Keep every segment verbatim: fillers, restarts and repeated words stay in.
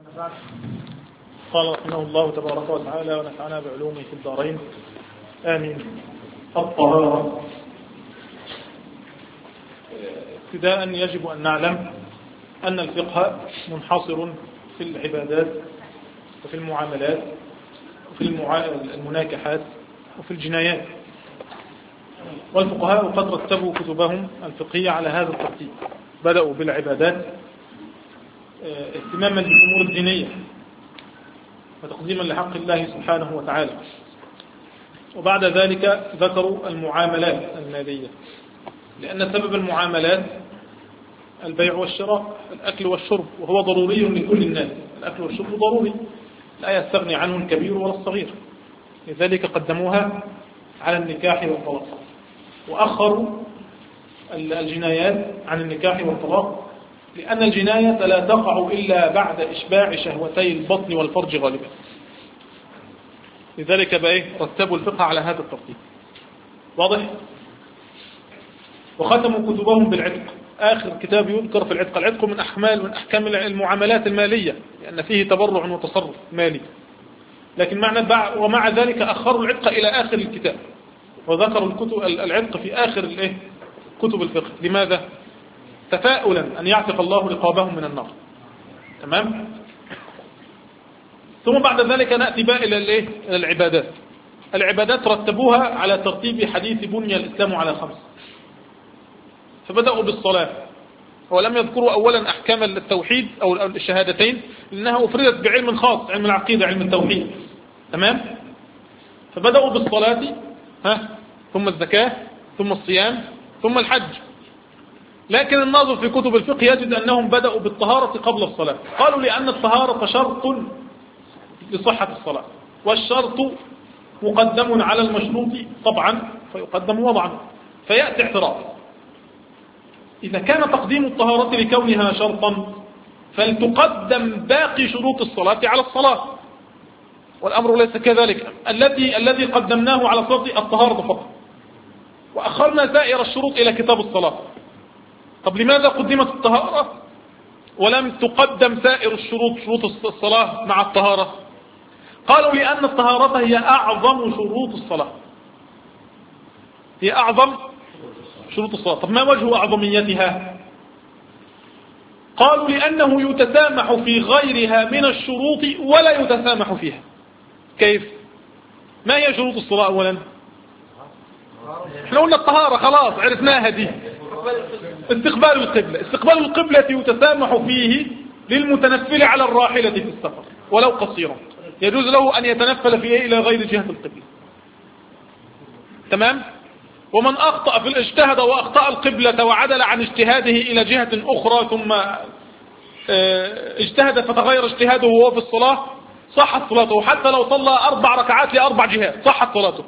قال رحمه الله تبارك وتعالى ونفعنا بعلومه في الدارين آمين. الطهارة. ابتداء يجب أن نعلم أن الفقه منحصر في العبادات وفي المعاملات وفي المناكحات وفي الجنايات، والفقهاء قد رتبوا كتبهم الفقهية على هذا الترتيب. بدأوا بالعبادات اهتماما بالأمور الدينية وتقديما لحق الله سبحانه وتعالى، وبعد ذلك ذكروا المعاملات المالية، لأن سبب المعاملات البيع والشراء، الأكل والشرب، وهو ضروري لكل الناس. الأكل والشرب ضروري لا يستغني عنه الكبير ولا الصغير، لذلك قدموها على النكاح والطلاق، وأخروا الجنايات عن النكاح والطلاق، لأن الجناية لا تقع إلا بعد إشباع شهوتي البطن والفرج غالبا. لذلك بقى رتبوا الفقه على هذا الترتيب. واضح؟ وختموا كتبهم بالعتق. آخر كتاب يذكر في العتق. العتق من أحمال من أحكام المعاملات المالية، لأن فيه تبرع وتصرف مالي، لكن معنى ومع ذلك أخروا العتق إلى آخر الكتاب، وذكروا الكتب العتق في آخر الايه كتب الفقه. لماذا؟ تفاؤلا أن يعتق الله رقابهم من النار. تمام؟ ثم بعد ذلك نأتي بقى إلى الايه إلى العبادات. العبادات رتبوها على ترتيب حديث بني الإسلام على خمس، فبدأوا بالصلاة، ولم يذكروا أولا أحكام التوحيد أو الشهادتين، لأنها أفردت بعلم خاص، علم العقيدة، علم التوحيد. تمام؟ فبدأوا بالصلاة، ها ثم الزكاة، ثم الصيام، ثم الحج. لكن الناظر في كتب الفقه يجد أنهم بدأوا بالطهارة قبل الصلاة. قالوا لأن الطهارة شرط لصحة الصلاة، والشرط مقدم على المشروط طبعا فيقدم وضعا، فيأتي اعتراض: إذا كان تقديم الطهارة لكونها شرطا فلتقدم باقي شروط الصلاة على الصلاة، والأمر ليس كذلك. الذي الذي قدمناه على الصلاة الطهارة فقط، وأخرنا سائر الشروط إلى كتاب الصلاة. طب لماذا قدمت الطهارة ولم تقدم سائر الشروط، شروط الصلاة مع الطهارة؟ قالوا لأن الطهارة هي أعظم شروط الصلاة، هي أعظم شروط الصلاة. طب ما وجه أعظميتها؟ قالوا لأنه يتسامح في غيرها من الشروط ولا يتسامح فيها. كيف؟ ما هي شروط الصلاة أولا؟ احنا قلنا الطهارة، خلاص عرفناها دي. استقبال القبلة. استقبال القبلة يتسامح فيه للمتنفل على الراحلة في السفر ولو قصيرا، يجوز له أن يتنفل فيه إلى غير جهة القبلة. تمام؟ ومن أخطأ في الاجتهاد وأخطأ القبلة وعدل عن اجتهاده إلى جهة أخرى ثم اجتهد فتغير اجتهاده وهو في الصلاة، صحت صلاته، حتى لو صلى أربع ركعات لأربع جهات صحت صلاته.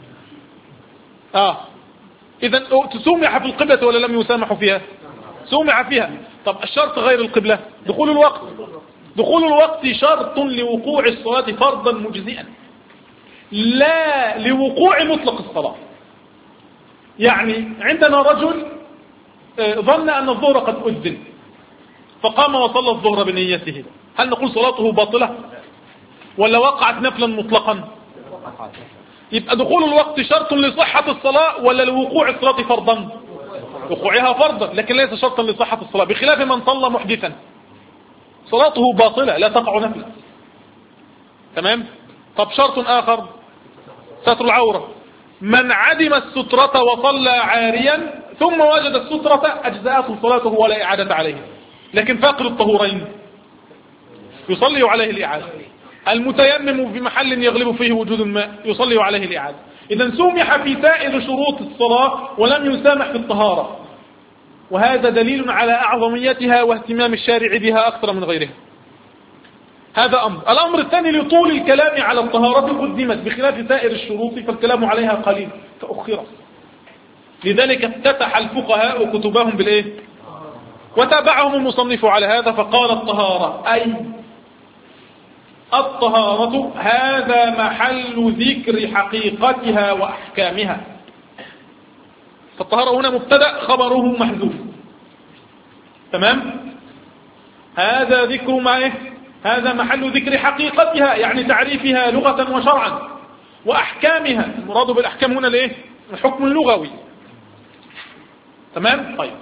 آه إذا تسمح في القبلة ولا لم يسامح فيها؟ سمح فيها. طب الشرط غير القبلة دخول الوقت. دخول الوقت شرط لوقوع الصلاة فرضا مجزئا، لا لوقوع مطلق الصلاة. يعني عندنا رجل ظن أن الظهر قد أذن فقام وصلى الظهر بنيته، هل نقول صلاته باطلة ولا وقعت نفلا مطلقا؟ يبقى دخول الوقت شرط لصحة الصلاة ولا لوقوع الصلاة فرضا؟ وقوعها فرضا، لكن ليس شرطا لصحة الصلاة، بخلاف من صلى محدثا صلاته باطلة لا تقع نفلا. تمام؟ طب شرط آخر ستر العورة. من عدم السترة وصلى عاريا ثم وجد السترة أجزاءته صلاته ولا إعادة عليه، لكن فاقد الطهورين يصلي عليه الإعادة. المتيمم في محل يغلب فيه وجود الماء يصلي عليه الإعادة. إذا سمح في سائر شروط الصلاة ولم يسامح في الطهارة، وهذا دليل على أعظميتها واهتمام الشارع بها أكثر من غيرها. هذا أمر. الأمر الثاني: لطول الكلام على الطهارة قدمت بخلاف سائر الشروط فالكلام عليها قليل فأخرت. لذلك افتتح الفقهاء كتبهم بالإيه؟ وتابعهم المصنف على هذا فقال: الطهارة أي الطهارة هذا محل ذكر حقيقتها وأحكامها. فالطهارة هنا مبتدأ خبره محذوف. تمام؟ هذا ذكر ما إيه؟ هذا محل ذكر حقيقتها يعني تعريفها لغة وشرعا، وأحكامها. المراد بالأحكام هنا الايه؟ الحكم اللغوي. تمام. طيب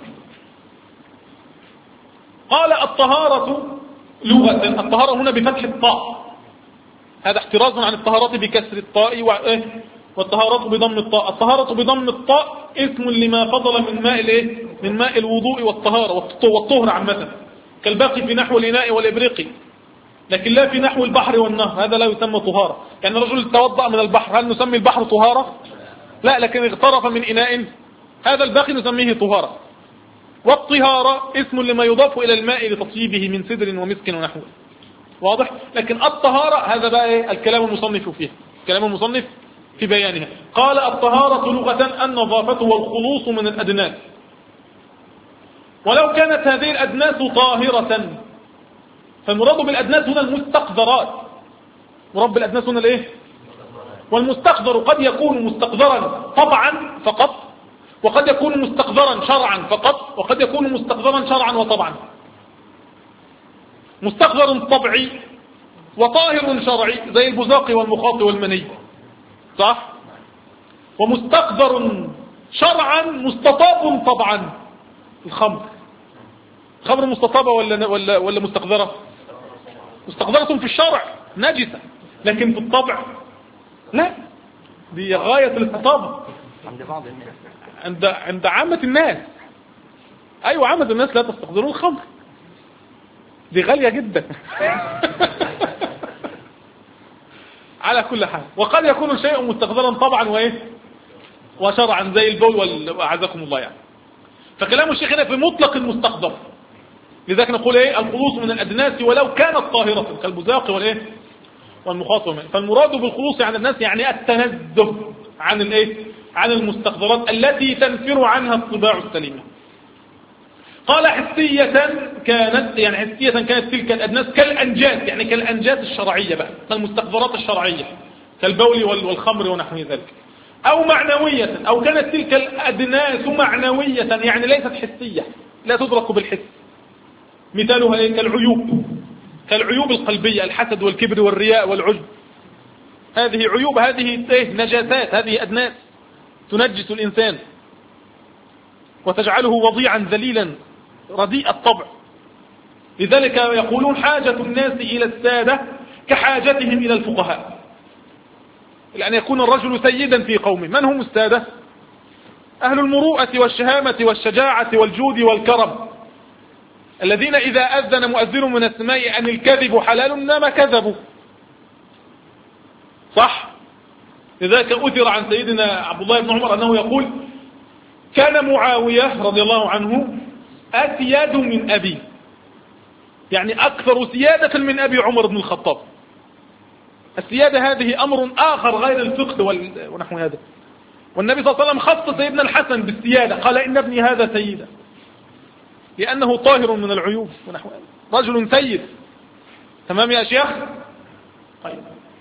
قال الطهارة لغة، الطهارة هنا بفتح الطاء، هذا احتراز عن الطهارة بكسر الطاء والطهارة بضم الطاء. الطهارة بضم الطاء اسم لما فضل من ماء الايه؟ من ماء الوضوء والطهارة والطهر عامة، كالباقي في نحو الإناء والإبريق، لكن لا في نحو البحر والنهر، هذا لا يسمى طهارة. يعني رجل توضأ من البحر، هل نسمي البحر طهارة؟ لا، لكن اغترف من إناء، هذا الباقي نسميه طهارة. والطهارة اسم لما يضاف إلى الماء لتطييبه من سدر ومسك ونحوه. واضح؟ لكن الطهارة هذا بقى إيه؟ الكلام المصنف فيها، كلام المصنف في بيانها. قال الطهارة لغة النظافة والخلوص من الأدناس، ولو كانت هذه الأدناس طاهرة، فالمراد بالأدناس هنا المستقذرات. مراد بالأدناس هنا الايه؟ والمستقذر قد يكون مستقذرا طبعا فقط، وقد يكون مستقذرا شرعا فقط، وقد يكون مستقذرا شرعا وطبعا. مستقذر طبعي وطاهر شرعي زي البزاق والمخاط والمني، صح؟ ومستقذر شرعا مستطاب طبعا، الخمر. الخمر مستطابة ولا ولا ولا مستقذرة؟ مستقذرة في الشرع نجسة، لكن في الطبع لا، دي غاية الاستطابة عند بعض الناس، عند عند عامة الناس. ايوه عامة الناس لا تستقذرون الخمر، دي غالية جدا. على كل حال، وقد يكون الشيء مستقذرا طبعا وايه وشرعا زي البول وأعزكم الله يعني. فكلام الشيخ هنا في مطلق المستقذر، لذلك نقول ايه؟ الخلوص من الأدناس ولو كانت طاهرة كالبزاق والايه والمخاط والماء. فالمراد بالخلوص عن الناس يعني التنزه عن الايه؟ عن المستقذرات التي تنفر عنها الطباع السليمة. قال حسية كانت، يعني حسية كانت تلك الأدناس كالأنجاس، يعني كالأنجاس الشرعية بقى، كالمستقذرات الشرعية كالبول والخمر ونحو ذلك. أو معنوية، أو كانت تلك الأدناس معنوية يعني ليست حسية، لا تدرك بالحس. مثالها ايه؟ كالعيوب، كالعيوب القلبية، الحسد والكبر والرياء والعجب. هذه عيوب، هذه ايه؟ نجاسات، هذه أدناس تنجس الإنسان وتجعله وضيعا ذليلا رديء الطبع. لذلك يقولون حاجة الناس إلى السادة كحاجتهم إلى الفقهاء، لأن يكون الرجل سيدا في قومه. من هم السادة؟ أهل المروءة والشهامة والشجاعة والجود والكرم، الذين إذا أذن مؤذن من السماء أن الكذب حلال إنما كذبوا، صح؟ لذلك أثر عن سيدنا عبد الله بن عمر أنه يقول كان معاوية رضي الله عنه أسياد من أبي، يعني أكثر سيادة من أبي عمر بن الخطاب. السيادة هذه أمر آخر غير الفقه ونحو هذا. والنبي صلى الله عليه وسلم خص سيدنا الحسن بالسيادة، قال إن ابني هذا سيدا، لأنه طاهر من العيوب ونحو هذا، رجل سيد. تمام يا شيخ؟ طيب،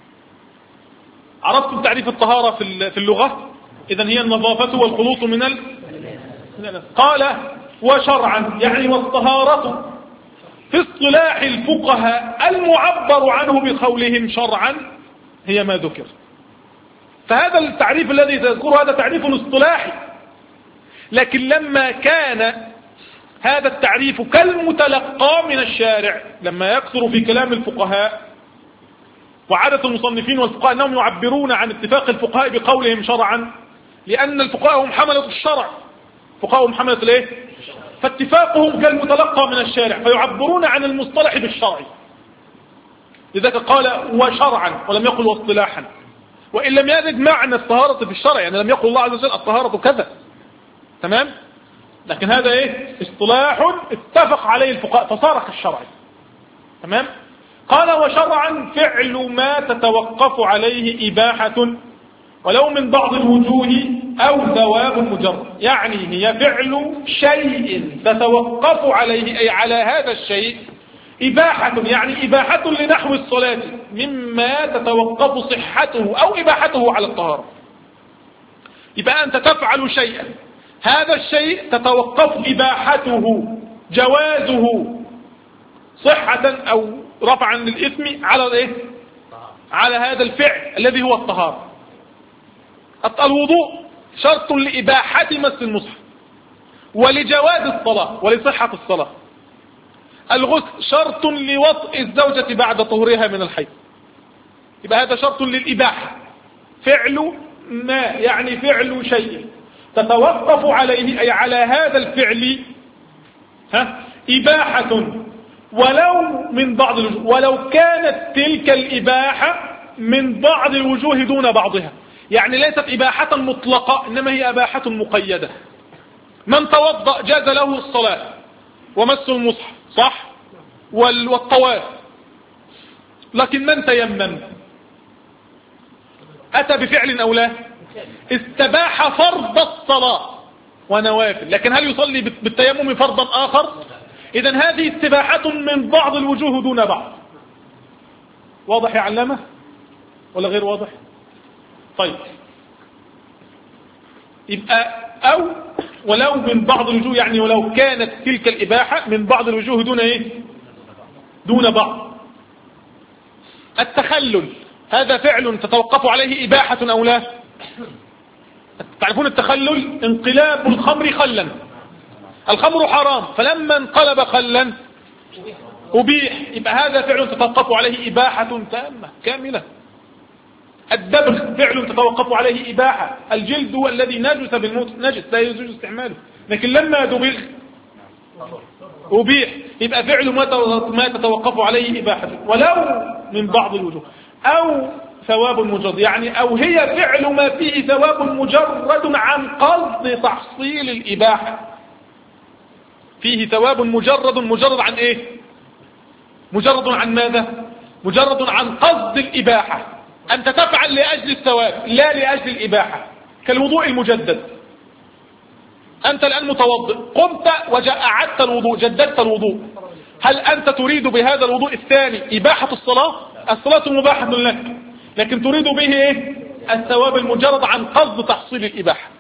عرفتم تعريف الطهارة في اللغة؟ إذن هي النظافة والخلوص من ال... قال وشرعا، يعني والطهارة في اصطلاح الفقهاء المعبر عنه بقولهم شرعا هي ما ذكر. فهذا التعريف الذي تذكره هذا تعريف اصطلاحي، لكن لما كان هذا التعريف كالمتلقى من الشارع، لما يكثر في كلام الفقهاء وعادة المصنفين والفقهاء أنهم يعبرون عن اتفاق الفقهاء بقولهم شرعا، لأن الفقهاء هم حملة الشرع، فقهاء هم حملة الايه؟ فاتفاقهم كالمتلقى من الشارع، فيعبرون عن المصطلح بالشرع. لذلك قال وشرعا ولم يقل واصطلاحا، وإن لم يرد معنى الطهارة في الشرع، يعني لم يقل الله عز وجل الطهارة كذا، تمام؟ لكن هذا ايه؟ اصطلاح اتفق عليه الفقهاء فصار كالشرع، تمام؟ قال وشرعا فعل ما تتوقف عليه إباحة ولو من بعض الوجوه أو ثواب مجرد، يعني هي فعل شيء تتوقف عليه، أي على هذا الشيء إباحة، يعني إباحة لنحو الصلاة مما تتوقف صحته أو إباحته على الطهارة. يبقى أنت تفعل شيئا، هذا الشيء تتوقف إباحته جوازه صحة أو رفعا للإثم على الايه؟ على هذا الفعل الذي هو الطهارة. الوضوء شرط لإباحة مس المصحف ولجواز الصلاة ولصحة الصلاة. الغسل شرط لوطئ الزوجة بعد طهورها من الحيض، يبقى هذا شرط للإباحة. فعل ما يعني فعل شيء تتوقف عليه أي على هذا الفعل ها إباحة ولو من بعض الوجوه، ولو كانت تلك الإباحة من بعض الوجوه دون بعضها، يعني ليست إباحة مطلقة إنما هي إباحة مقيدة. من توضأ جاز له الصلاة ومس المصحف صح والطواف، لكن من تيمم أتى بفعل أو لا؟ استباح فرض الصلاة ونوافل، لكن هل يصلي بالتيمم فرضا آخر؟ إذن هذه استباحة من بعض الوجوه دون بعض. واضح يا علامة ولا غير واضح؟ طيب يبقى أو ولو من بعض الوجوه، يعني ولو كانت تلك الإباحة من بعض الوجوه دون إيه؟ دون بعض. التخلل هذا فعل تتوقف عليه إباحة أو لا؟ تعرفون التخلل انقلاب الخمر خلا. الخمر حرام فلما انقلب خلا أبيح، يبقى هذا فعل تتوقف عليه إباحة تامة كاملة. الدبغ فعل تتوقف عليه إباحة. الجلد هو الذي نجس بالموت نجس لا يجوز استعماله، لكن لما دبغ أبيح، يبقى فعل ما تتوقف عليه إباحة ولو من بعض الوجوه. أو ثواب مجرد، يعني أو هي فعل ما فيه ثواب مجرد عن قصد تحصيل الإباحة. فيه ثواب مجرد، مجرد عن إيه؟ مجرد عن ماذا؟ مجرد عن قصد الإباحة. أنت تفعل لأجل الثواب لا لأجل الإباحة، كالوضوء المجدد. أنت الآن متوضئ، قمت وأعدت الوضوء، جددت الوضوء، هل أنت تريد بهذا الوضوء الثاني إباحة الصلاة؟ الصلاة مباحة لك، لكن تريد به إيه؟ الثواب المجرد عن قصد تحصيل الإباحة.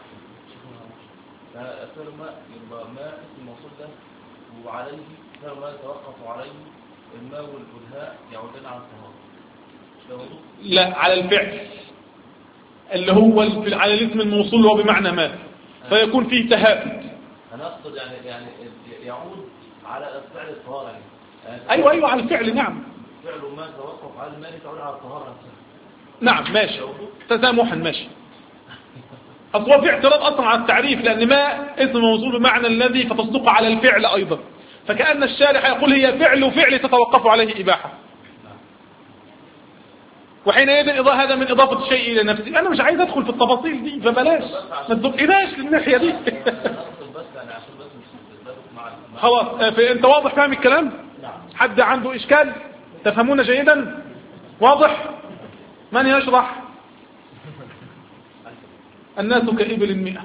وعليه ما يتوقف عليه الماء والبلهاء يعودون على الطهارة. لا، على الفعل اللي هو على الاسم الموصول هو بمعنى ما، فيكون فيه تهافت. أنا أقصد يعني يعني يعود على الفعل الطهارة يعني. أيوة أيوة على الفعل، نعم. فعل ما يتوقف على الماء تعود على الطهارة نفسها. نعم ماشي، تسامحا ماشي. أصل هو في اعتراض أصلا على التعريف، لأن ما اسم موصول بمعنى الذي فتصدق على الفعل أيضا، فكأن الشارح يقول هي فعل وفعل تتوقف عليه إباحة، وحينئذ هذا من إضافة الشيء إلى نفسه. أنا مش عايز أدخل في التفاصيل دي، فبلاش ما تدقناش للناحية دي. خلاص أنت واضح فاهم الكلام؟ حد عنده إشكال؟ تفهمون جيدا؟ واضح؟ من يشرح؟ الناس كإبل المئة.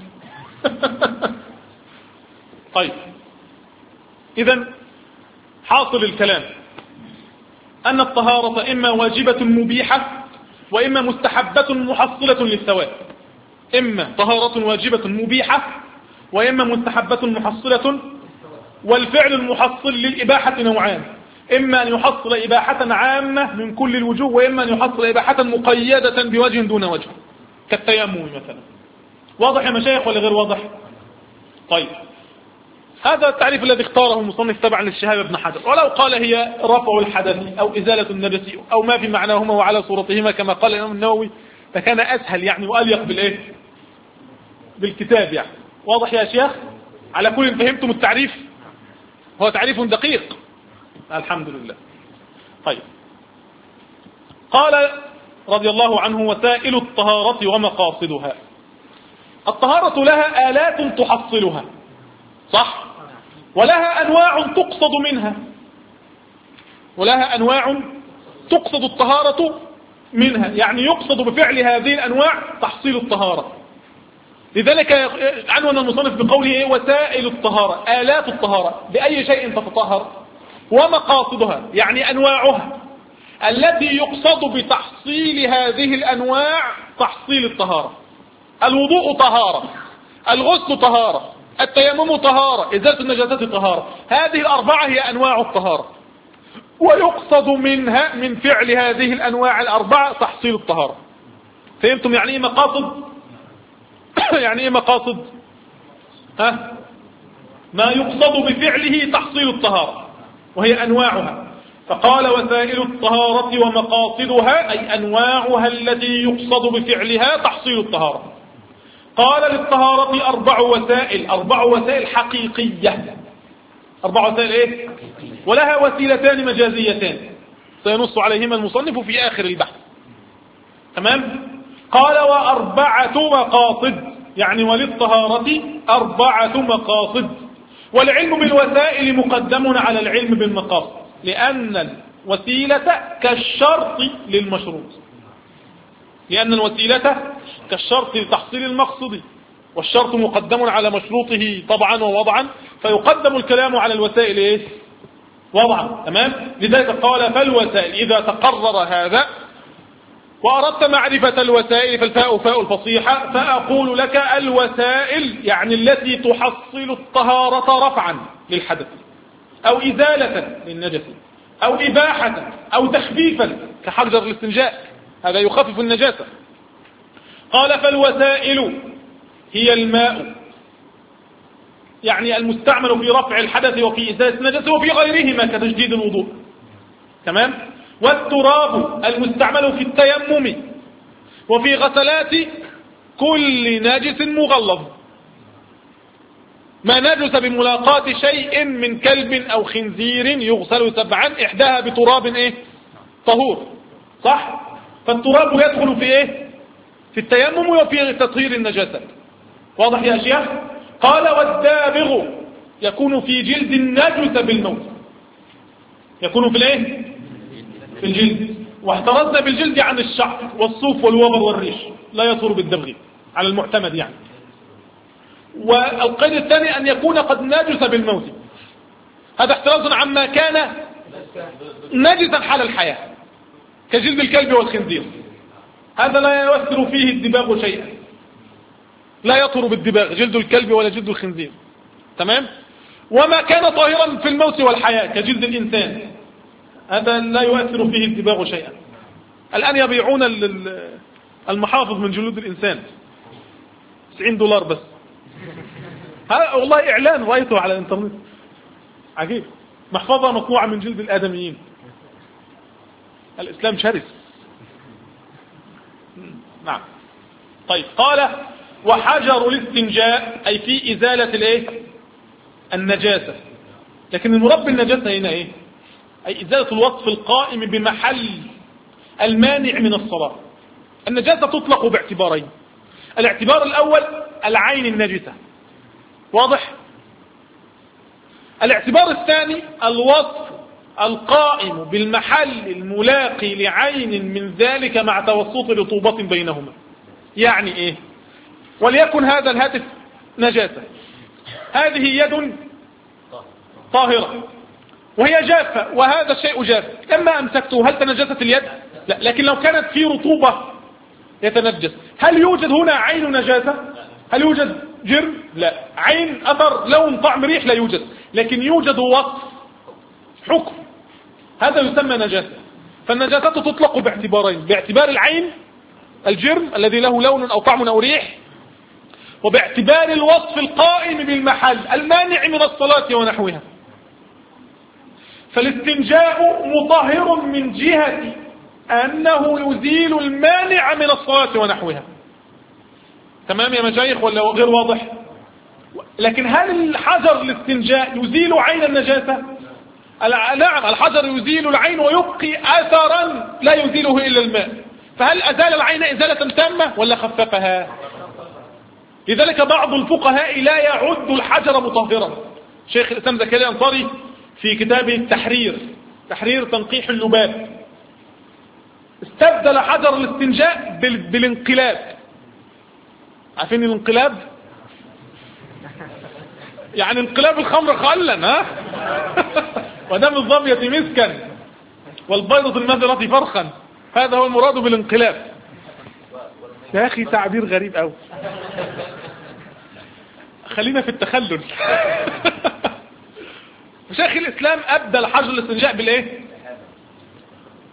طيب إذن حاصل الكلام أن الطهارة إما واجبة مبيحة وإما مستحبة محصلة للثواب. إما طهارة واجبة مبيحة وإما مستحبة محصلة، والفعل المحصل للإباحة نوعان، إما أن يحصل إباحة عامة من كل الوجوه، وإما أن يحصل إباحة مقيدة بوجه دون وجه كالتيمم مثلا. واضح يا مشايخ ولا غير واضح؟ طيب هذا التعريف الذي اختاره المصنف تبعا للشهاب بن حجر. ولو قال هي رفع الحدث أو إزالة النجس أو ما في معناهما وعلى صورتهما كما قال الإمام النووي فكان أسهل يعني وأليق بالإيه؟ بالكتاب يعني. واضح يا شيخ؟ على كل فهمتم التعريف؟ هو تعريف دقيق الحمد لله. طيب قال رضي الله عنه وسائل الطهارة ومقاصدها. الطهارة لها آلات تحصلها صح، ولها أنواع تقصد منها، ولها أنواع تقصد الطهارة منها، يعني يقصد بفعل هذه الأنواع تحصيل الطهارة. لذلك عنوان المصنف بقوله وسائل الطهارة، آلات الطهارة، بأي شيء تتطهر، ومقاصدها يعني أنواعها التي يقصد بتحصيل هذه الأنواع تحصيل الطهارة. الوضوء طهارة، الغسل طهارة، التيمم طهارة، إزالة النجاسات طهارة. هذه الأربعة هي أنواع الطهارة. ويقصد منها من فعل هذه الأنواع الأربعة تحصيل الطهارة. فهمتم يعني إيه مقاصد؟ يعني إيه مقاصد؟ ها؟ ما يقصد بفعله تحصيل الطهارة، وهي أنواعها. فقال وسائل الطهارة ومقاصدها، أي أنواعها التي يقصد بفعلها تحصيل الطهارة. قال للطهارة أربع وسائل، أربع وسائل حقيقية. أربع وسائل إيه؟ ولها وسيلتان مجازيتان سينص عليهما المصنف في آخر البحث. تمام؟ قال وأربعة مقاصد، يعني وللطهارة أربعة مقاصد. والعلم بالوسائل مقدم على العلم بالمقاصد، لأن الوسيلة كالشرط للمشروط، لأن الوسيلة كالشرط لتحصيل المقصود، والشرط مقدم على مشروطه طبعا ووضعا، فيقدم الكلام على الوسائل إيه؟ وضعا. تمام؟ لذلك قال فالوسائل إذا تقرر هذا وأردت معرفة الوسائل فالفاء فاء الفصيحة، فأقول لك الوسائل يعني التي تحصل الطهارة رفعا للحدث أو إزالة للنجس أو إباحة أو تخفيفا كحجر الاستنجاء، هذا يخفف النجاسة. قال فالوسائل هي الماء، يعني المستعمل في رفع الحدث وفي إزالة النجاسة وفي غيرهما كتجديد الوضوء. تمام؟ والتراب المستعمل في التيمم وفي غسلات كل نجس مغلظ، ما نجس بملاقاة شيء من كلب أو خنزير يغسل سبعا إحداها بتراب إيه؟ طهور. صح؟ فالتراب يدخل في إيه؟ في التيمم وفي تطهير النجاسة. واضح يا شيخ؟ قال والدابغ يكون في جلد النجس بالموت، يكون في الايه؟ في الجلد. واحترزنا بالجلد عن الشعر والصوف والوبر والريش، لا يطهر بالدبغ على المعتمد يعني. والقيد الثاني أن يكون قد نجس بالموت، هذا احتراز عما كان نجسا حال الحياة كجلد الكلب والخنزير، هذا لا يؤثر فيه الدباغ شيئا، لا يطهر بالدباغ جلد الكلب ولا جلد الخنزير. تمام؟ وما كان طاهرا في الموت والحياة كجلد الإنسان، هذا لا يؤثر فيه الدباغ شيئا. الآن يبيعون المحافظ من جلود الإنسان تسعين دولار بس، هذا والله إعلان رأيته على الإنترنت عجيب، محفظة مصنوعة من جلد الآدميين. الإسلام شرس. نعم. طيب قال وحجر الاستنجاء أي في إزالة الايه؟ النجاسة. لكن المراد بالنجاسة هنا ايه؟ أي إزالة الوصف القائم بمحل المانع من الصلاة. النجاسة تطلق باعتبارين، الاعتبار الأول العين النجسة، واضح؟ الاعتبار الثاني الوصف القائم بالمحل الملاقي لعين من ذلك مع توسط رطوبة بينهما. يعني ايه؟ وليكن هذا الهاتف نجاسة، هذه يد طاهرة وهي جافة وهذا الشيء جاف، لما أمسكته هل تنجست اليد؟ لا. لكن لو كانت في رطوبة يتنجس، هل يوجد هنا عين نجاسة؟ هل يوجد جرم؟ لا. عين أثر لون طعم ريح لا يوجد، لكن يوجد وصف حكم، هذا يسمى نجاسة. فالنجاسة تطلق باعتبارين، باعتبار العين الجرم الذي له لون أو طعم أو ريح، وباعتبار الوصف القائم بالمحل المانع من الصلاة ونحوها. فالاستنجاء مطهر من جهة أنه يزيل المانع من الصلاة ونحوها. تمام يا مشايخ ولا غير واضح؟ لكن هل الحجر الاستنجاء يزيل عين النجاسة؟ نعم، الحجر يزيل العين ويبقي أثرا لا يزيله إلا الماء، فهل أزال العين إزالة تامة ولا خففها؟ لذلك بعض الفقهاء لا يعد الحجر مطهرا. شيخ الإسلام زكريا الأنصاري في كتابه التحرير، تحرير تنقيح اللباب، استبدل حجر الاستنجاء بالانقلاب. عارفين الانقلاب؟ يعني انقلاب الخمر خلا، ها؟ ودم الظبية مسكا والبيضة المذرة فرخا، هذا هو المراد بالانقلاب. يا أخي تعبير غريب أوي، خلينا في التخلل. شيخ الإسلام أبدل حجر الاستنجاء بالإيه؟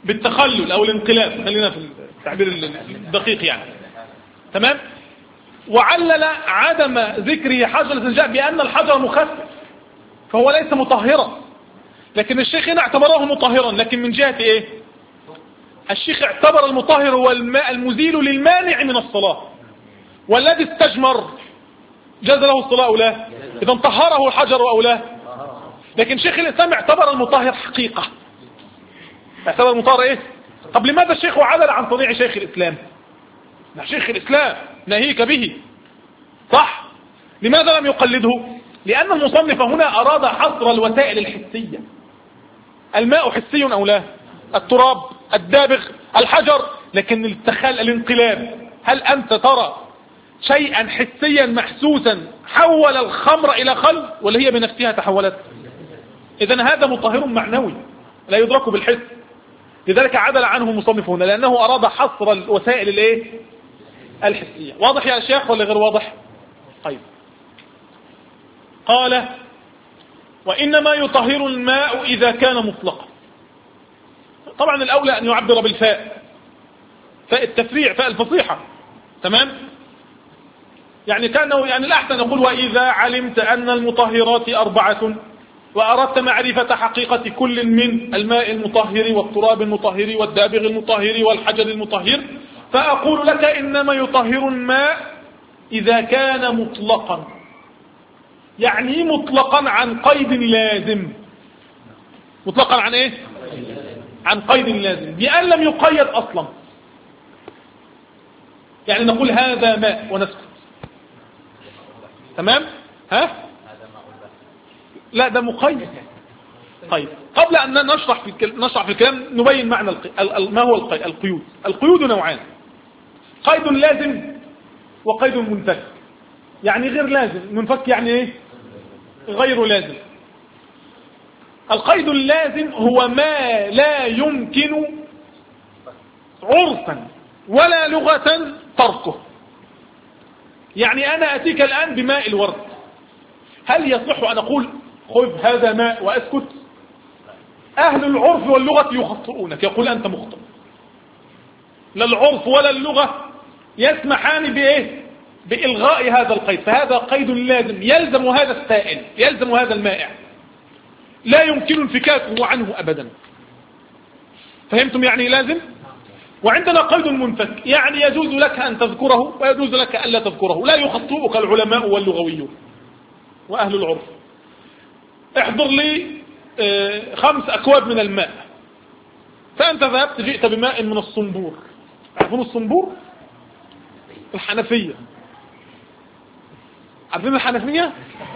بالتخلل أو الانقلاب، خلينا في التعبير الدقيق يعني. تمام. وعلل عدم ذكره حجر الاستنجاء بأن الحجر مخفف فهو ليس مطهرا، لكن الشيخ هنا اعتبره مطهرا، لكن من جهة ايه؟ الشيخ اعتبر المطهر هو الماء المزيل للمانع من الصلاة، والذي استجمر جاز له الصلاة أو لا؟ إذا طهره الحجر أو لا؟ لكن شيخ الإسلام اعتبر المطهر حقيقة، اعتبر المطهر ايه؟ طب لماذا الشيخ عدل عن صنيع شيخ الإسلام؟ شيخ الإسلام ناهيك به، صح؟ لماذا لم يقلده؟ لأن المصنف هنا أراد حصر الوسائل الحسية. الماء حسي أو لا؟ التراب، الدابغ، الحجر، لكن التخل الانقلاب، هل أنت ترى شيئا حسيا محسوسا حول الخمر إلى خل ولا هي بنفسها تحولت؟ إذن هذا مطهر معنوي لا يدرك بالحس، لذلك عدل عنه المصنف هنا لأنه أراد حصر الوسائل الايه؟ الحسية. واضح يا شيخ ولا غير واضح؟ طيب. قال وإنما يطهر الماء إذا كان مطلقا. طبعا الأولى أن يعبر بالفاء، فاء التفريع، فاء الفصيحة. تمام. يعني كانه يعني الأحسن نقول وإذا علمت أن المطهرات أربعة وأردت معرفة حقيقة كل من الماء المطهر والتراب المطهر والدابغ المطهر والحجر المطهر، فأقول لك إنما يطهر الماء إذا كان مطلقا، يعني مطلقا عن قيد لازم. مطلقا عن ايه؟ عن قيد لازم، بأن لم يقيد أصلا. يعني نقول هذا ماء ونسكت. تمام؟ ها؟ لا ده مقيد. طيب قبل أن نشرح في نشرح في الكلام نبين معنى القي... ما هو القي... القيود. القيود نوعان: قيد لازم وقيد منفك. يعني غير لازم، منفك يعني ايه؟ غير لازم. القيد اللازم هو ما لا يمكن عرفا ولا لغة تركه. يعني أنا أتيك الآن بماء الورد، هل يصح أن أقول خذ هذا ماء وأسكت؟ أهل العرف واللغة يخطئونك، يقول أنت مخطئ. لا العرف ولا اللغة يسمحان بإيه؟ بإلغاء هذا القيد، فهذا قيد لازم يلزم هذا السائل، يلزم هذا المائع، لا يمكن انفكاكه عنه أبدا. فهمتم يعني لازم؟ وعندنا قيد منفك، يعني يجوز لك أن تذكره ويجوز لك ألا تذكره، لا يخطئك العلماء واللغويون وأهل العرف. احضر لي خمس أكواب من الماء، فأنت ذهبت جئت بماء من الصنبور. عارفون الصنبور؟ الحنفية. عارفين الحنفية؟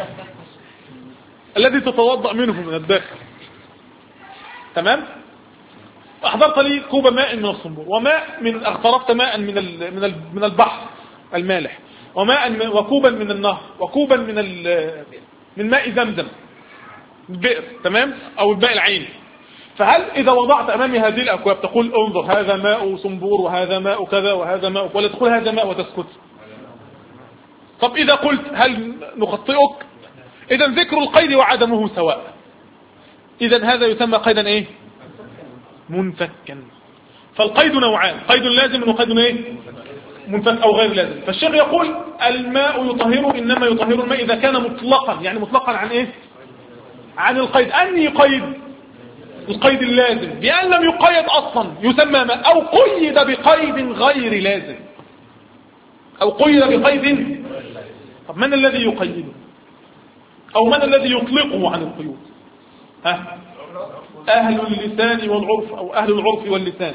الذي تتوضأ منه من الداخل. تمام؟ أحضرت لي كوب ماء من الصنبور، وماء من اغترفت ماء من من من البحر المالح، وماء وكوبا من النهر، وكوبا من من ماء زمزم البئر. تمام؟ أو الماء العين. فهل إذا وضعت أمامي هذه الأكواب تقول انظر هذا ماء صنبور وهذا ماء كذا وهذا ماء، ولا تقول هذا ماء وتسكت؟ طب إذا قلت هل نخطئك؟ إذا ذكر القيد وعدمه سواء. إذا هذا يسمى قيدا إيه؟ منفكا. فالقيد نوعان: قيد لازم وقيد إيه؟ منفك أو غير لازم. فالشيخ يقول الماء يطهره، إنما يطهر الماء إذا كان مطلقا، يعني مطلقا عن إيه؟ عن القيد. أني قيد؟ القيد اللازم، بأن لم يقيد أصلا يسمى ماء، أو قيد بقيد غير لازم، أو قيد بقيد. طب من الذي يقيده؟ أو من الذي يطلقه عن القيود؟ ها؟ أهل اللسان والعرف، أو أهل العرف واللسان.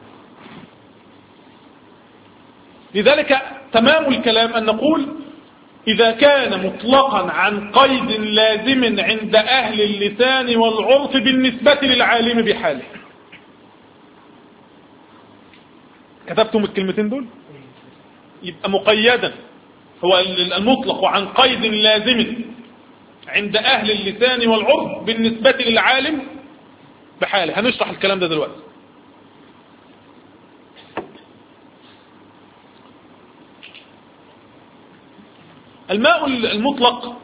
لذلك تمام الكلام أن نقول إذا كان مطلقا عن قيد لازم عند أهل اللسان والعرف بالنسبة للعالم بحاله. كتبتم الكلمتين دول؟ يبقى مقيدا هو المطلق عن قيد لازم عند أهل اللسان والعرف بالنسبة للعالم بحاله. هنشرح الكلام ده دلوقتي. الماء المطلق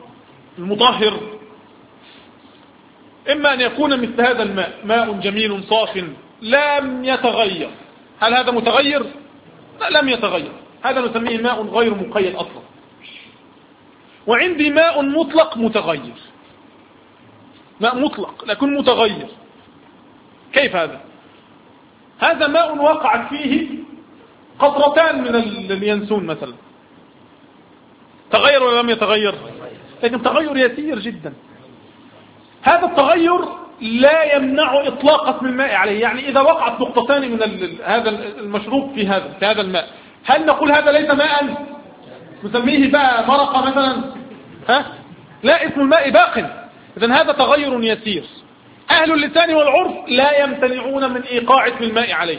المطهر إما أن يكون مثل هذا الماء، ماء جميل صاف لم يتغير، هل هذا متغير؟ لا، لم يتغير، هذا نسميه ماء غير مقيد أصلا. وعندي ماء مطلق متغير، ماء مطلق لكن متغير. كيف هذا؟ هذا ماء وقعت فيه قطرتان من اليانسون مثلا، تغير ولا لم يتغير؟ لكن تغير يسير جدا. هذا التغير لا يمنع إطلاق اسم الماء عليه. يعني إذا وقعت نقطتان من هذا المشروب في هذا في هذا الماء، هل نقول هذا ليس ماء نسميه بقى مرقة مثلا؟ ها؟ لا، اسم الماء باق. إذن هذا تغير يسير. أهل اللسان والعرف لا يمتنعون من إيقاع اسم الماء عليه.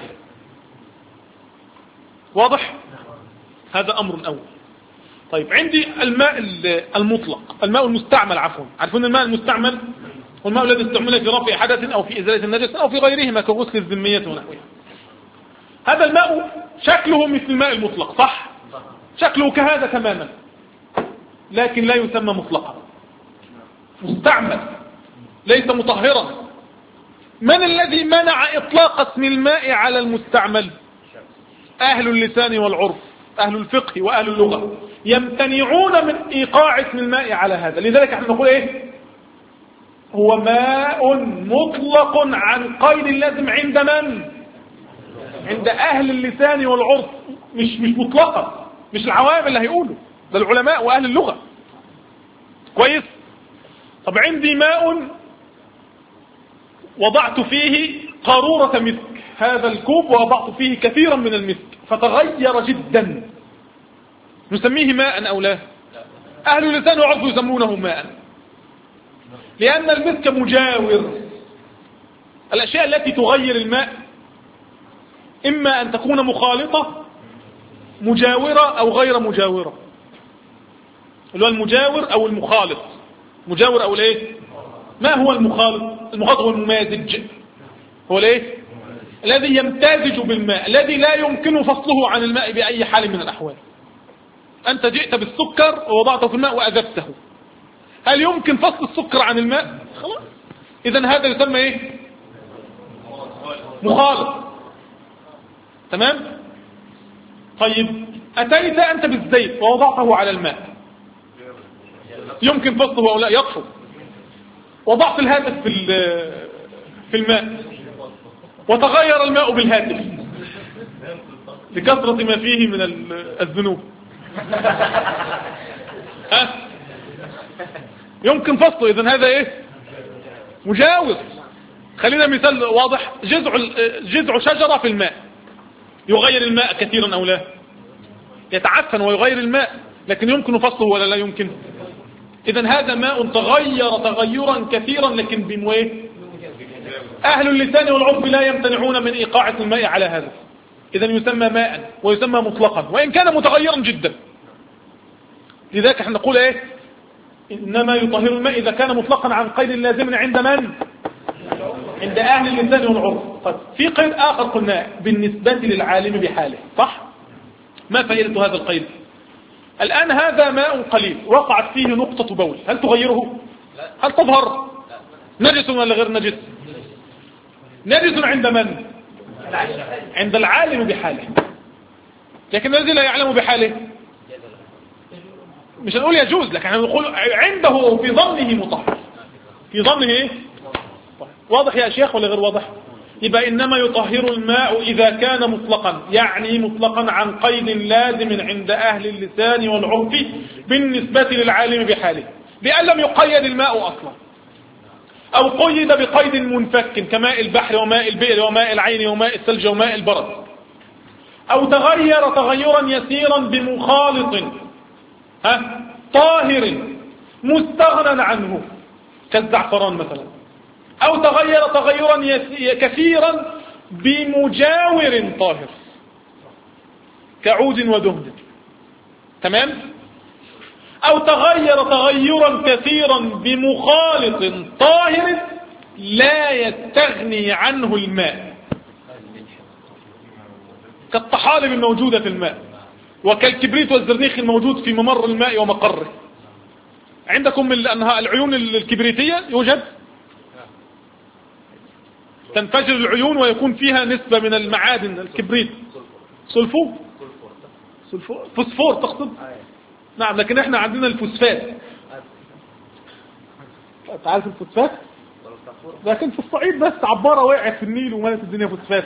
واضح؟ هذا أمر أول. طيب عندي الماء المطلق، الماء المستعمل، عفوا، عارفون الماء المستعمل والماء الذي استعمل في رفع حدث أو في إزالة النجس أو في غيرهما كغسل الذمية ونحوها. هذا الماء شكله مثل الماء المطلق، صح؟ شكله كهذا تماما، لكن لا يسمى مطلقا، مستعمل، ليس مطهرا. من الذي منع إطلاق اسم الماء على المستعمل؟ أهل اللسان والعرف، أهل الفقه وأهل اللغة يمتنعون من إيقاع اسم الماء على هذا. لذلك احنا نقول إيه؟ هو ماء مطلق عن قيد اللازم عند من؟ عند أهل اللسان والعرف، مش مش مطلقا، مش العوام اللي هيقولوا، ده العلماء وأهل اللغة. كويس؟ طب عندي ماء وضعت فيه قارورة مسك، هذا الكوب ووضعت فيه كثيرا من المسك فتغير جدا، نسميه ماء أو لا؟ أهل اللسان والعرف يسمونه ماء، لأن المسك مجاور. الأشياء التي تغير الماء إما أن تكون مخالطة، مجاورة أو غير مجاورة، اللي هو المجاور أو المخالط. مجاور أو الايه؟ ما هو المخالط؟ المخالط هو الممازج، هو الايه؟ الذي يمتازج بالماء، الذي لا يمكن فصله عن الماء بأي حال من الأحوال. أنت جئت بالسكر ووضعته في الماء وأذبته، هل يمكن فصل السكر عن الماء؟ خلاص، إذن هذا يسمى ايه؟ مخالط. تمام؟ طيب أتيت أنت بالزيت ووضعته على الماء، يمكن فصله أو لا؟ يطفو. وضعت الهاتف في في الماء وتغير الماء بالهاتف لكثرة ما فيه من الذنوب، ها؟ يمكن فصله. إذن هذا ايه؟ مجاور. خلينا مثال واضح، جذع جذع شجرة في الماء يغير الماء كثيرا أو لا؟ يتعفن ويغير الماء، لكن يمكن فصله ولا لا يمكن؟ إذن هذا ماء تغير تغيرا كثيرا لكن بمويه. أهل اللسان والعرف لا يمتنعون من إيقاع الماء على هذا، إذن يسمى ماء ويسمى مطلقا وإن كان متغيرا جدا. لذلك احنا نقول ايه؟ إنما يطهر الماء إذا كان مطلقا عن قيد لازم عند من؟ عند أهل اللسان والعرف. طيب في قيد آخر قلنا بالنسبة للعالم بحاله، صح؟ ما فائدة هذا القيد؟ الآن هذا ماء قليل وقعت فيه نقطة بول، هل تغيره؟ هل تظهر؟ نجس ولا غير نجس؟ نجس عند من؟ عند العالم بحاله، لكن الذي لا يعلم بحاله مش هنقول يجوز، لكن هنقول عنده في ظنه مطهر، في ظنه ايه؟ واضح يا شيخ ولا غير واضح؟ يبقى إنما يطهر الماء إذا كان مطلقا، يعني مطلقا عن قيد لازم عند أهل اللسان والعرف بالنسبة للعالم بحاله، بأن لم يقيد الماء أصلا، أو قيد بقيد منفك كماء البحر وماء البئر وماء العين وماء الثلج وماء البرد، أو تغير تغيرا يسيرا بمخالط ها طاهر مستغنى عنه كالزعفران مثلا، أو تغير تغيرا كثيرا بمجاور طاهر كعود ودهن. تمام؟ أو تغير تغيرا كثيرا بمخالط طاهر لا يستغني عنه الماء، كالطحالب الموجودة في الماء وكالكبريت والزرنيخ الموجود في ممر الماء ومقره. عندكم العيون الكبريتية يوجد تنفجر العيون ويكون فيها نسبة من المعادن الكبريت. سلفور سلفور فوسفور تقصد؟ نعم، لكن احنا عندنا الفوسفات. تعرف الفوسفات؟ لكن في الصعيد بس عبارة وقعت في النيل ومالت الدنيا فوسفات.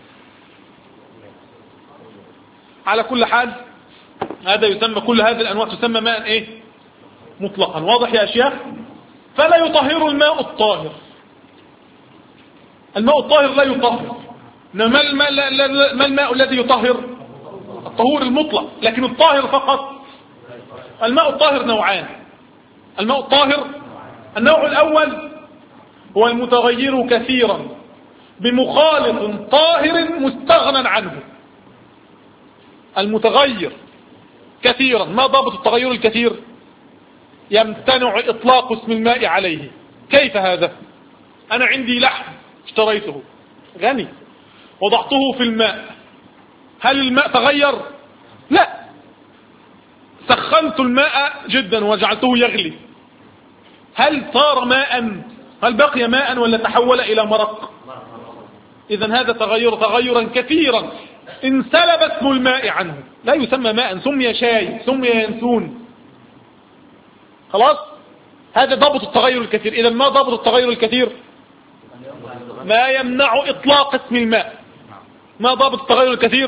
على كل حال هذا يسمى، كل هذه الأنواع تسمى ماء ايه مطلقا. واضح يا أشياء؟ فلا يطهر الماء الطاهر. الماء الطاهر لا يطهر. ما الماء, ما الماء الذي يطهر؟ الطهور المطلق. لكن الطاهر فقط، الماء الطاهر نوعان. الماء الطاهر النوع الأول هو المتغير كثيرا بمخالط طاهر مستغنى عنه. المتغير كثيرا، ما ضابط التغير الكثير؟ يمتنع إطلاق اسم الماء عليه. كيف هذا؟ أنا عندي لحم اشتريته غني، وضعته في الماء، هل الماء تغير؟ لا. سخنت الماء جدا وجعلته يغلي، هل صار ماء؟ هل بقي ماء ولا تحول إلى مرق؟ إذن هذا تغير تغيرا كثيرا انسلب اسم الماء عنه، لا يسمى ماء، سمي شاي، سمي ينسون. خلاص، هذا ضابط التغير الكثير. إذن ما ضابط التغير الكثير؟ ما يمنع إطلاق اسم الماء. ما ضابط التغير الكثير؟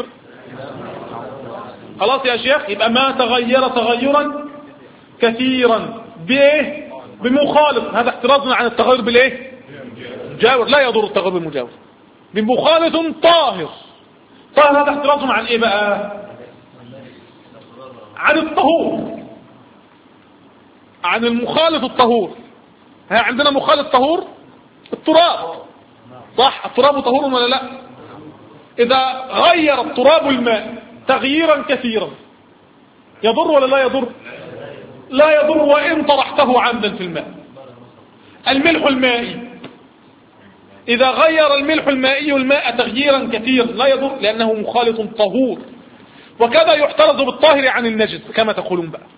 خلاص يا شيخ، يبقى ما تغير تغيرا كثيرا بايه؟ بمخالط. هذا احترازنا عن التغير بالايه؟ مجاور. لا يضر التغير بالمجاور. بمخالط طاهر. طاهر هذا احترازنا عن ايه بقى؟ عن الطهور، عن المخالط الطهور. ها عندنا مخالط طهور التراب، صح؟ التراب طهور ولا لا؟ إذا غير التراب الماء تغييرا كثيرا يضر ولا لا يضر؟ لا يضر وإن طرحته عمدا في الماء. الملح المائي إذا غير الملح المائي الماء تغييرا كثيرا لا يضر، لأنه مخالط طهور. وكذا يحترز بالطاهر عن النجس كما تقولون بقى.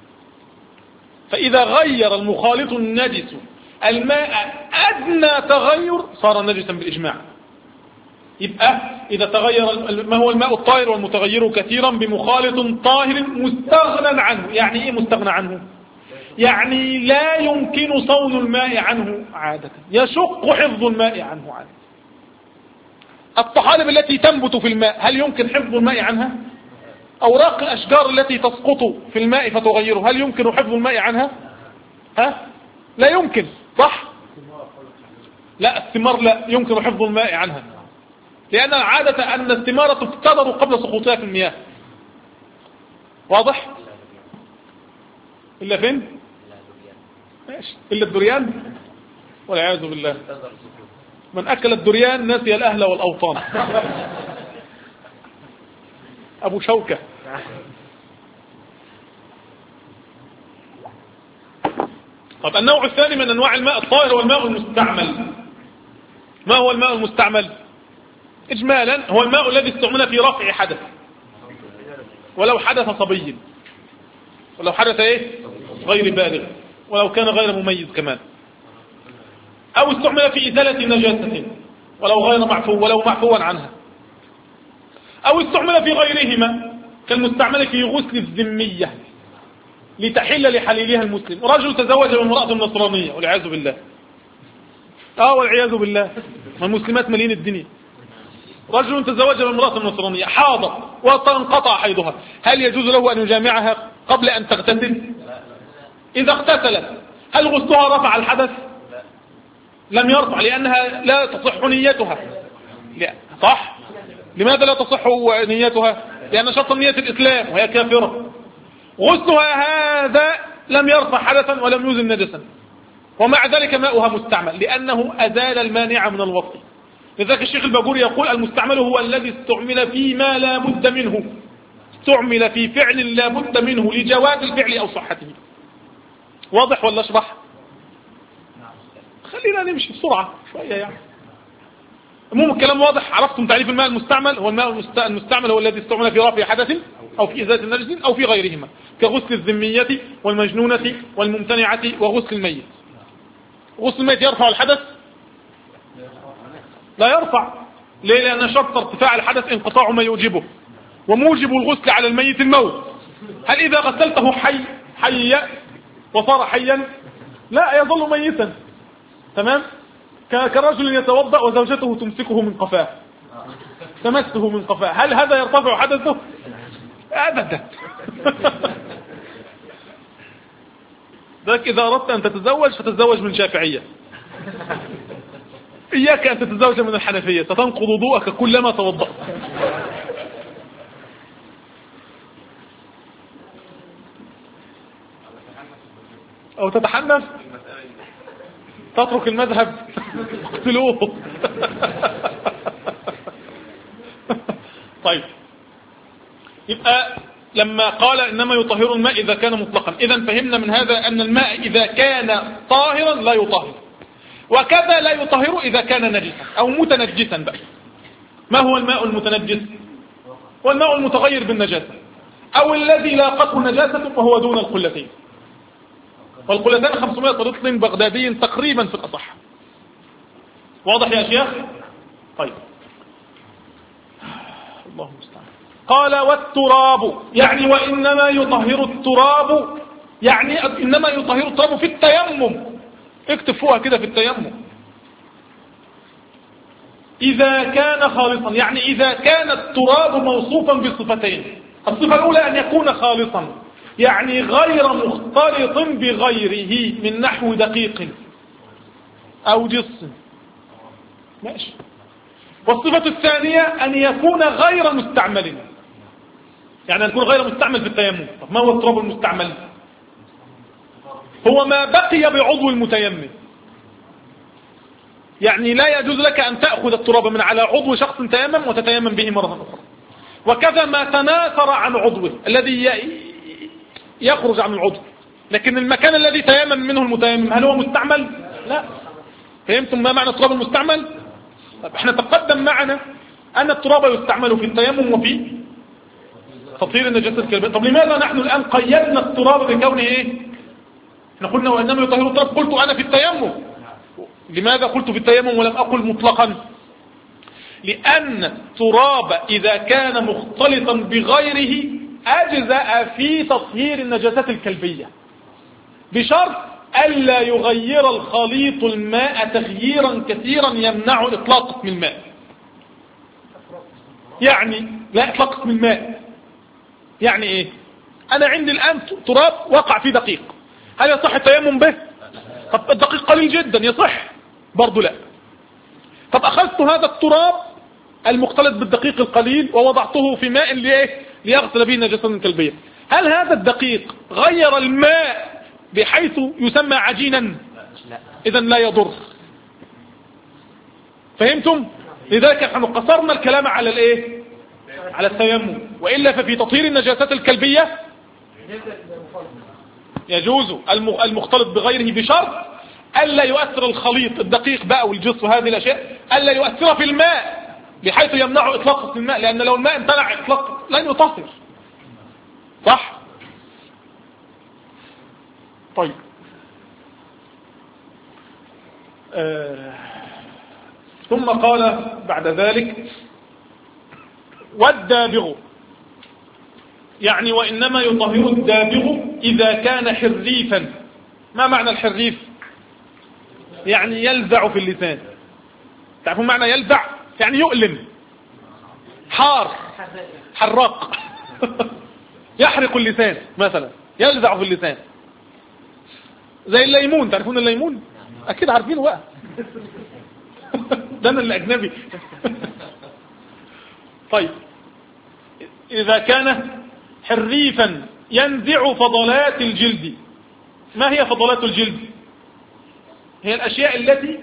فإذا غير المخالط النجس الماء أدنى تغير صار نجسا بالإجماع. يبقى إذا تغير ما هو الماء الطاهر والمتغير كثيرا بمخالط طاهر مستغنى عنه. يعني إيه مستغنى عنه؟ يعني لا يمكن صون الماء عنه عادة، يشق حفظ الماء عنه عادة. الطحالب التي تنبت في الماء هل يمكن حفظ الماء عنها؟ أوراق الأشجار التي تسقط في الماء فتغيره هل يمكن حفظ الماء عنها؟ ها؟ لا يمكن، صح؟ لا، الثمار لا يمكن حفظ الماء عنها، لأن عادة أن الثمار تفتضر قبل سقوطها في المياه. واضح؟ إلا فين؟ ماشي. إلا الدريان والعياذ بالله. من أكل الدريان نسي الأهل والأوطان. أبو شوكة. طب النوع الثاني من أنواع الماء الطاهر والماء المستعمل. ما هو الماء المستعمل؟ إجمالا هو الماء الذي استعمل في رفع حدث، ولو حدث صبي، ولو حدث ايه غير بالغ، ولو كان غير مميز كمان، او استعمل في ازالة نجاسة ولو غير معفو ولو معفوا عنها، او استعمل في غيرهما كالمستعمل في غسل الذمية لتحل لحليلها المسلم. رجل تزوج بامرأة نصرانية والعياذ بالله. اه والعياذ بالله، والمسلمات مليين الدنيا. رجل تزوج بامرأة نصرانية حاضت وانقطع حيضها، هل يجوز له أن يجامعها قبل أن تغتسل؟ إذا اغتسلت هل غسلها رفع الحدث؟ لم يرفع، لأنها لا تصح نيتها. لا. صح؟ لماذا لا تصح نيتها؟ لأن شرط نية الإسلام وهي كافرة. غسلها هذا لم يرفع حدثا ولم يزل نجسا، ومع ذلك ماؤها مستعمل لأنه أزال المانع من الوطء. لذلك الشيخ الباجوري يقول المستعمل هو الذي استعمل فيما لا بد منه، استعمل في فعل لا بد منه لجواز الفعل أو صحته. واضح ولا اشرح؟ خلينا نمشي بسرعة شوية يعني. المهم الكلام واضح. عرفتم تعريف الماء المستعمل؟ هو الماء المستعمل هو الذي استعمل في رفع حدث أو في إزالة النجس أو في غيرهما، كغسل الذمية والمجنونة والممتنعة وغسل الميت. غسل الميت يرفع الحدث؟ لا يرفع. ليه؟ لأن شرط ارتفاع الحدث انقطاع ما يوجبه، وموجب الغسل على الميت الموت. هل إذا غسلته حي حي وصار حيا؟ لا، يظل ميتا. تمام؟ كرجل يتوضأ وزوجته تمسكه من قفاه، تمسه من قفاه، هل هذا يرتفع حدثه؟ أبدا. ذلك إذا أردت أن تتزوج فتتزوج من شافعية، إياك أن تتزوج من الحنفية، ستنقض وضوءك كلما توضأت. أو تتحنف، تترك المذهب، اقتلوه. طيب، يبقى لما قال إنما يطهر الماء إذا كان مطلقا، إذا فهمنا من هذا أن الماء إذا كان طاهرا لا يطهر، وكذا لا يطهر إذا كان نجسا أو متنجسا. بقى ما هو الماء المتنجس؟ هو الماء المتغير بالنجاسة، أو الذي لاقته نجاسة وهو دون القلتين، والقلتان خمسمائة رطل بغدادي تقريبا في الأصح. واضح يا شيخ؟ طيب، الله المستعان. قال والتراب، يعني وإنما يطهر التراب، يعني إنما يطهر التراب في التيمم. اكتب فوقها كده في التيمم. إذا كان خالصا، يعني إذا كان التراب موصوفا بصفتين. الصفة الأولى أن يكون خالصا، يعني غير مختلط بغيره من نحو دقيق أو جص، ماشي. والصفة الثانية أن يكون غير مستعمل، يعني أن يكون غير مستعمل في التيمم. طب ما هو التراب المستعمل؟ هو ما بقي بعضو المتيمم، يعني لا يجوز لك أن تأخذ التراب من على عضو شخص تيمم وتتيمم به مرة أخرى. وكذا ما تناثر عن عضوه الذي يخرج عن العضو، لكن المكان الذي تيمم منه المتيمم هل هو مستعمل؟ لا. فهمتم ما معنى التراب المستعمل؟ طب احنا تقدم معنا أن التراب يستعمل في التيمم وفي تطهير النجاسة الكلبية. طب لماذا نحن الآن قيدنا التراب بكونه ايه؟ احنا قلنا وإنما يطهر التراب، قلت أنا في التيمم. لماذا قلت في التيمم ولم أقل مطلقا؟ لأن التراب إذا كان مختلطا بغيره أجزأ في تطهير النجاسات الكلبية، بشرط ألا يغير الخليط الماء تغييرا كثيرا يمنع إطلاق اسم الماء. يعني لا إطلاق اسم الماء، يعني إيه؟ أنا عندي الآن تراب وقع فيه دقيق، هل يصح التيمم به؟ طب الدقيق قليل جدا، يصح؟ برضو لا. طب أخذت هذا التراب المختلط بالدقيق القليل ووضعته في ماء لإيه؟ ليغسل به النجاسة الكلبية، هل هذا الدقيق غير الماء بحيث يسمى عجينا؟ إذا لا يضر. فهمتم؟ لذلك نحن قصرنا الكلام على الايه؟ على التيمم، وإلا ففي تطهير النجاسات الكلبية يجوز المختلط بغيره بشرط ألا يؤثر الخليط الدقيق بقى والجص وهذه الأشياء ألا يؤثر في الماء بحيث يمنع إطلاق اسم الماء، لأن لو الماء امتنع إطلاق لن يطهر. صح؟ طيب، آه. ثم قال بعد ذلك والدابغ، يعني وإنما يطهر الدابغ إذا كان حريفا. ما معنى الحريف؟ يعني يلزع في اللسان. تعرفون معنى يلزع؟ يعني يؤلم، حار، حراق. يحرق اللسان مثلا، يلزع في اللسان، زي الليمون. تعرفون الليمون؟ أكيد عارفينه بقى. ده أنا اللي أجنبي. طيب، إذا كان حريفا ينزع فضلات الجلد. ما هي فضلات الجلد؟ هي الأشياء التي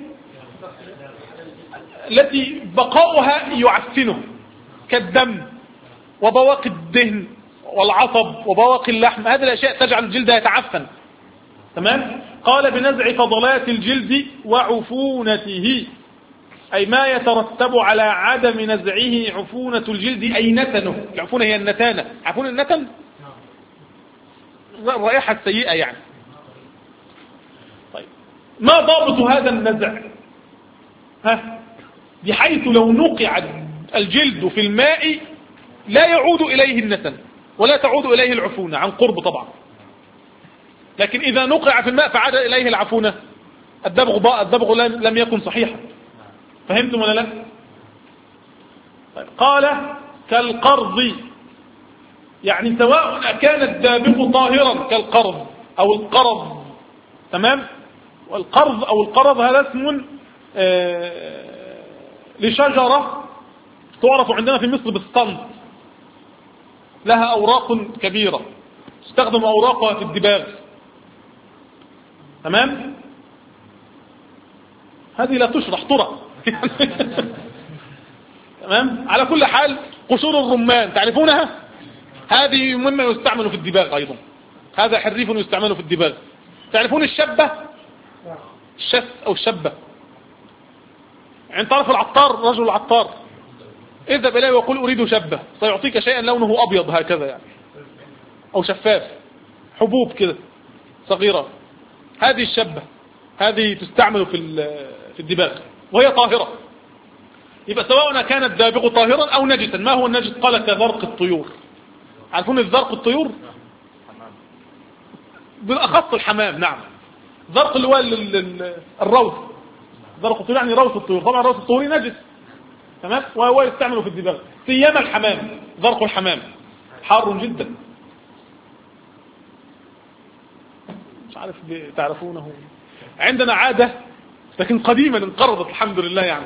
التي بقاؤها يعفنه، كالدم وبواقي الدهن والعصب وبواقي اللحم، هذه الأشياء تجعل الجلد يتعفن. تمام؟ قال بنزع فضلات الجلد وعفونته، أي ما يترتب على عدم نزعه عفونة الجلد، أي نتنه. العفونة هي النتانة، عفون النتن الرائحة السيئة يعني. طيب، ما ضابط هذا النزع؟ ها؟ بحيث لو نقع الجلد في الماء لا يعود إليه النتن ولا تعود إليه العفونة عن قرب طبعا. لكن إذا نقع في الماء فعاد إليه العفونة الدبغ الدبغ لم يكن صحيحا. فهمتم ولا لا؟ قال كالقرض، يعني سواء كان الدابغ طاهرا كالقرض أو القرض. تمام. والقرض أو القرض هذا اسم آه لشجرة تعرف عندنا في مصر بالصمت، لها أوراق كبيرة تستخدم أوراقها في الدباغ. تمام. هذه لا تشرح ترى. تمام. على كل حال قشور الرمان تعرفونها، هذه مما يستعمل في الدباغ أيضا، هذا حريف يستعمل في الدباغ. تعرفون الشبة، الشس أو الشبة، عند طرف العطار، رجل العطار اذهب إليه وقل أريد شبة سيعطيك شيئا لونه أبيض هكذا يعني، أو شفاف، حبوب كده صغيرة. هذه الشبة هذه تستعمل في في الدباغ وهي طاهرة. يبقى سواء كان الدابغ طاهرا أو نجسا. ما هو النجس؟ قال كذرق الطيور. عارفون الزرق الطيور؟ بالأخص الحمام. نعم. زرق اللي هو الروث، زرق الطيور يعني روث الطيور. طبعا روث الطيور نجس. تمام. وهو يستعمل في الدباغ، سيما الحمام، زرق الحمام حار جدا. مش عارف تعرفونه. عندنا عادة لكن قديما انقرضت الحمد لله، يعني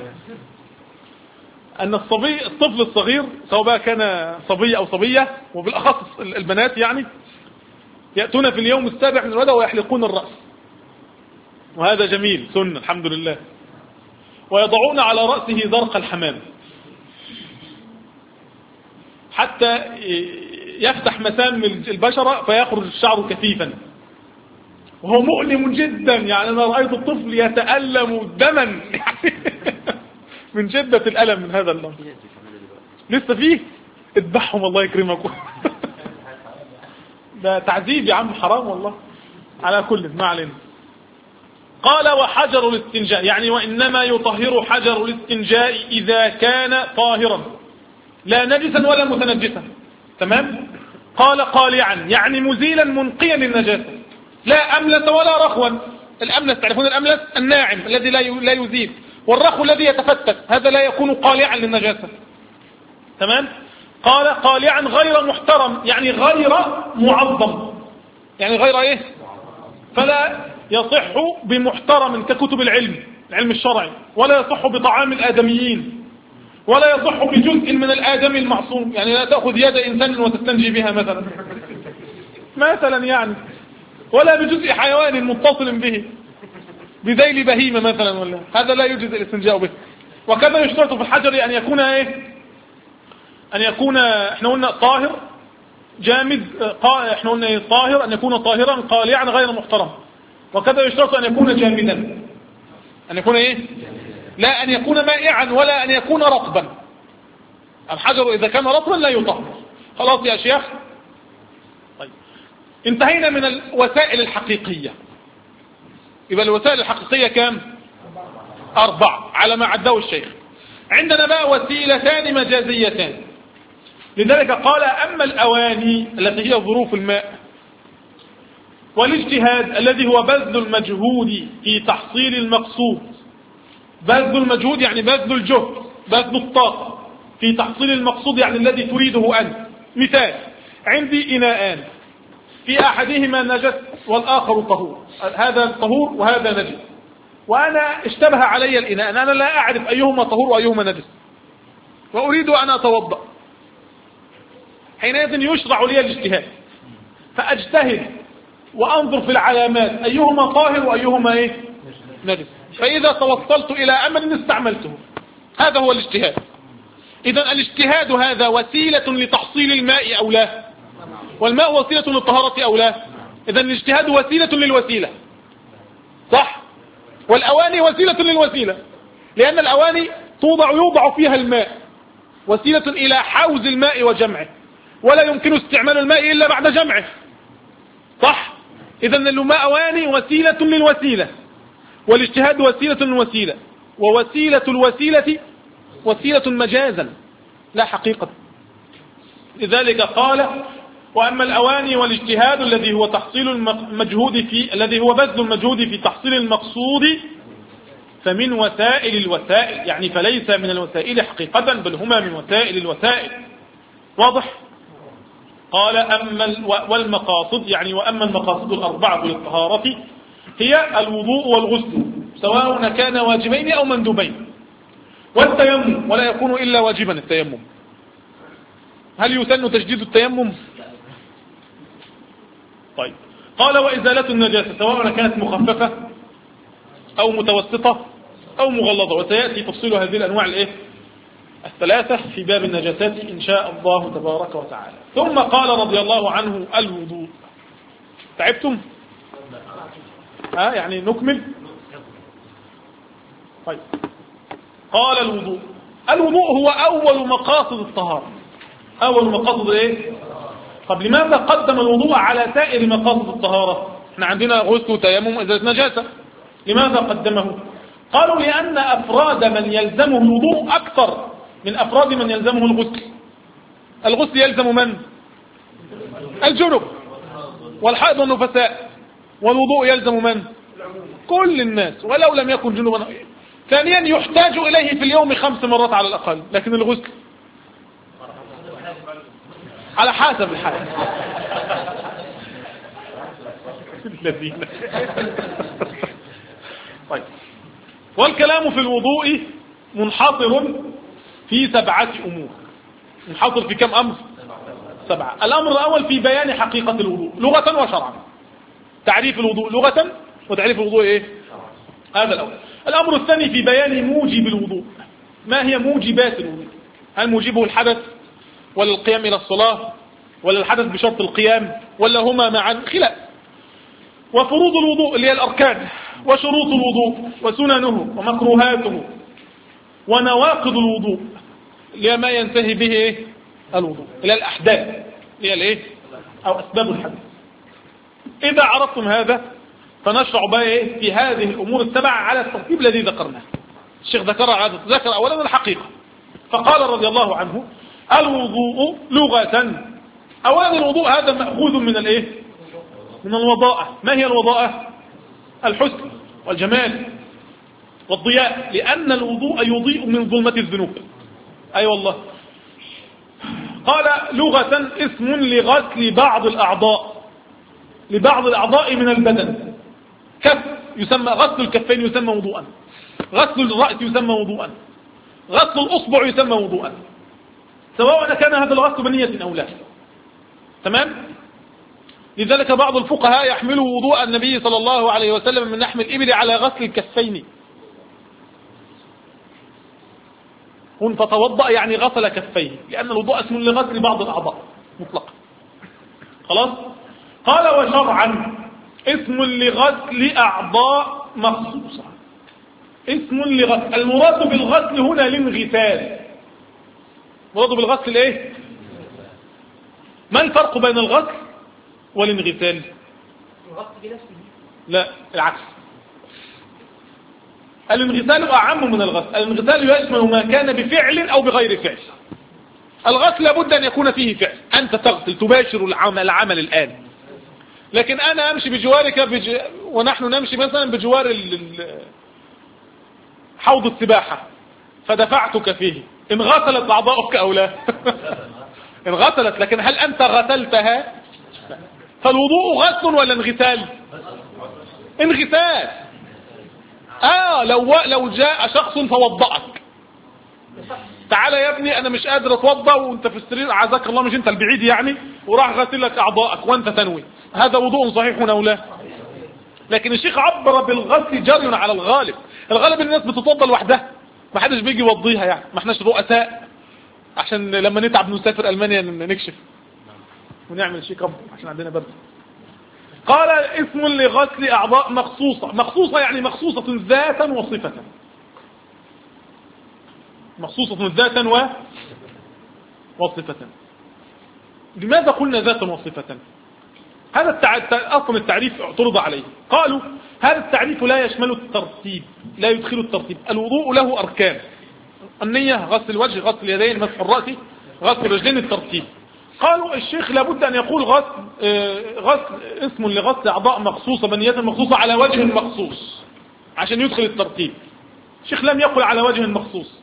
أن الصبي الطفل الصغير سواء بقى كان صبي أو صبية، وبالأخص البنات يعني، يأتون في اليوم السابع من الولادة ويحلقون الرأس، وهذا جميل سنة الحمد لله. ويضعون على رأسه زرق الحمام حتى يفتح مسام البشرة فيخرج الشعر كثيفا، وهو مؤلم جدا. يعني أنا رأيت الطفل يتألم دما من شدة الألم من هذا اللون. لسه فيه؟ اذبحهم الله يكرمكم. ده تعذيب يا عم، حرام والله. على كل ما علينا. قال وحجر الاستنجاء، يعني وإنما يطهر حجر الاستنجاء إذا كان طاهرا لا نجسا ولا متنجسا. تمام. قال قالعا، يعني مزيلا منقيا للنجاسة، لا أملس ولا رخوا. الأملس تعرفون الأملس الناعم الذي لا يزيل، والرخو الذي يتفتت، هذا لا يكون قالعا للنجاسة. تمام. قال قالعا غير محترم، يعني غير معظم، يعني غير ايه، فلا يصح بمحترم ككتب العلم، العلم الشرعي، ولا يصح بطعام الآدميين، ولا يصح بجزء من الآدم المعصوم. يعني لا تأخذ يد إنسان وتستنجي بها مثلا مثلا يعني، ولا بجزء حيوان متصل به، بذيل بهيمة مثلا، ولا هذا لا يجوز الاستنجاء به. وكما يشترط في الحجر أن يكون ايه، أن يكون احنا قلنا طاهر جامد، احنا قلنا ايه طاهر، أن يكون طاهرا قالعا غير محترم. وكذا يشترط أن يكون جامدا، أن يكون ايه، لا أن يكون مائعا ولا أن يكون رطبا. الحجر إذا كان رطبا لا يطهر. خلاص يا شيخ. طيب انتهينا من الوسائل الحقيقية. يبقى الوسائل الحقيقية كام؟ أربع على ما عده الشيخ. عندنا بقى وسيلتان مجازيتان. لذلك قال أما الأواني التي هي ظروف الماء، والاجتهاد الذي هو بذل المجهود في تحصيل المقصود. بذل المجهود يعني بذل الجهد، بذل الطاقة في تحصيل المقصود، يعني الذي تريده أنت. مثال، عندي إناءان، في أحدهما نجس والآخر طهور، هذا طهور وهذا نجس، وأنا اشتبه علي الإناء، أنا لا أعرف أيهما طهور وأيهما نجس، وأريد أن أتوضأ. حينئذ يشرع لي الاجتهاد، فأجتهد وأنظر في العلامات أيهما طاهر وأيهما إيه؟ نجس. فإذا توصلت إلى أمر استعملته، هذا هو الاجتهاد. إذا الاجتهاد هذا وسيلة لتحصيل الماء أو لا؟ والماء وسيلة للطهارة أو لا؟ إذا الاجتهاد وسيلة للوسيلة، صح؟ والأواني وسيلة للوسيلة، لأن الأواني توضع يوضع فيها الماء، وسيلة إلى حوز الماء وجمعه، ولا يمكن استعمال الماء إلا بعد جمعه، صح؟ إذا الماء أواني وسيلة للوسيلة، والاجتهاد وسيلة للوسيلة، ووسيلة الوسيلة وسيلة مجازا لا حقيقة. لذلك قال وأما الأواني والاجتهاد الذي هو تحصيل المجهود في الذي هو بذل المجهود في تحصيل المقصود فمن وسائل الوسائل، يعني فليس من الوسائل حقيقة بل هما من وسائل الوسائل. واضح؟ قال أما والمقاصد، يعني وأما المقاصد الأربعة للطهارة هي الوضوء والغسل سواء كان واجبين أو مندوبين، والتيمم ولا يكون إلا واجبا. التيمم هل يسن تجديد التيمم؟ طيب. قال وإزالة النجاسة سواء كانت مخففة أو متوسطة أو مغلظة، وسيأتي تفصيل هذه الأنواع الإيه؟ الثلاثة في باب النجاسات إن شاء الله تبارك وتعالى. ثم قال رضي الله عنه الوضوء. تعبتم؟ ها آه يعني نكمل. طيب. قال الوضوء. الوضوء هو أول مقاصد الطهارة. أول مقاصد إيه؟ طب لماذا قدم الوضوء على سائر مقاصد الطهارة؟ احنا عندنا غسل وتيمم وإزالة نجاسة، لماذا قدمه؟ قالوا لأن أفراد من يلزمه الوضوء أكثر من أفراد من يلزمه الغسل. الغسل يلزم من؟ الجنب والحائض والنفساء، والوضوء يلزم من؟ كل الناس ولو لم يكن جنبا. ثانيا يحتاج إليه في اليوم خمس مرات على الأقل، لكن الغسل على حسب الحال. الذين طيب. والكلام في الوضوء منحصر في سبعة أمور. منحصر في كم أمر؟ سبعة. الأمر الأول في بيان حقيقة الوضوء لغة وشرعا. تعريف الوضوء لغة وتعريف الوضوء إيه؟ هذا الأول. الأمر الثاني في بيان موجب الوضوء. ما هي موجبات الوضوء؟ هل موجبه الحدث ولا القيام إلى الصلاة ولا الحدث بشرط القيام ولا هما معا؟ خلاف. وفروض الوضوء اللي هي الأركان، وشروط الوضوء وسننه ومكروهاته، ونواقض الوضوء اللي هي ما ينتهي به إيه؟ الوضوء، اللي هي الأحداث اللي هي الإيه؟ أو أسباب الحدث. إذا عرفتم هذا فنشرع بقى إيه؟ في هذه الأمور السبع على الترتيب الذي ذكرناه. الشيخ ذكر على ذكر أولا الحقيقة، فقال رضي الله عنه الوضوء لغة. أولا الوضوء هذا مأخوذ من الإيه؟ من الوضاءة. ما هي الوضاءة؟ الحسن والجمال والضياء، لأن الوضوء يضيء من ظلمة الذنوب. أي أيوة والله. قال لغة اسم لغسل بعض الأعضاء، لبعض الأعضاء من البدن. كف يسمى غسل الكفين يسمى وضوءا، غسل الرأس يسمى وضوءا، غسل الأصبع يسمى وضوءا، سواء كان هذا الغسل بنية أو لا. تمام؟ لذلك بعض الفقهاء يحملوا وضوء النبي صلى الله عليه وسلم من لحم الإبل على غسل الكفين. هن فتوضأ يعني غسل كفيه، لأن الوضوء اسم لغسل بعض الأعضاء مطلقا. خلاص؟ قال وشرعا اسم لغسل أعضاء مخصوصة. اسم لغسل، المراد بالغسل هنا الانغسال. المراد بالغسل ايه؟ ما الفرق بين الغسل والانغسال؟ لا العكس. الانغسال أعم من الغسل. الانغسال يشمل ما كان بفعل أو بغير فعل. الغسل لابد أن يكون فيه فعل، أنت تغسل تباشر العمل, العمل الآن. لكن أنا أمشي بجوارك بج... ونحن نمشي مثلا بجوار ال... حوض السباحة فدفعتك فيه، إن غسلت أعضاؤك أو لا؟ إن غسلت، لكن هل أنت غسلتها؟ فالوضوء غسل ولا انغسال؟ انغسال. آه لو لو جاء شخص فوضأك، تعالى يا ابني أنا مش قادر أتوضأ وأنت في السرير أعزك الله، مش أنت البعيد يعني، وراح غسل لك أعضاءك وأنت تنوي، هذا وضوء صحيح أو لا؟ لكن الشيخ عبر بالغسل جري على الغالب. الغالب الناس بتتوضأ لوحدها، ما حدش بيجي يوضيها، يعني ما احناش رؤساء عشان لما نتعب نسافر ألمانيا نكشف ونعمل شيء قبل عشان عندنا برد. قال اسم لغسل أعضاء مخصوصة. مخصوصة يعني مخصوصة ذاتا وصفة. مخصوصة ذاتا و... وصفة. لماذا قلنا ذاتا وصفة؟ هذا التع... أصلا التعريف اعترض عليه. قالوا هذا التعريف لا يشمل الترتيب، لا يدخل الترتيب. الوضوء له أركان، النية، غسل الوجه، غسل اليدين، مسح الرأس، غسل الرجلين، الترتيب. قالوا الشيخ لابد أن يقول غسل غسل اسم لغسل أعضاء مخصوصة بنية مخصوصة على وجه مخصوص عشان يدخل الترتيب. الشيخ لم يقل على وجه مخصوص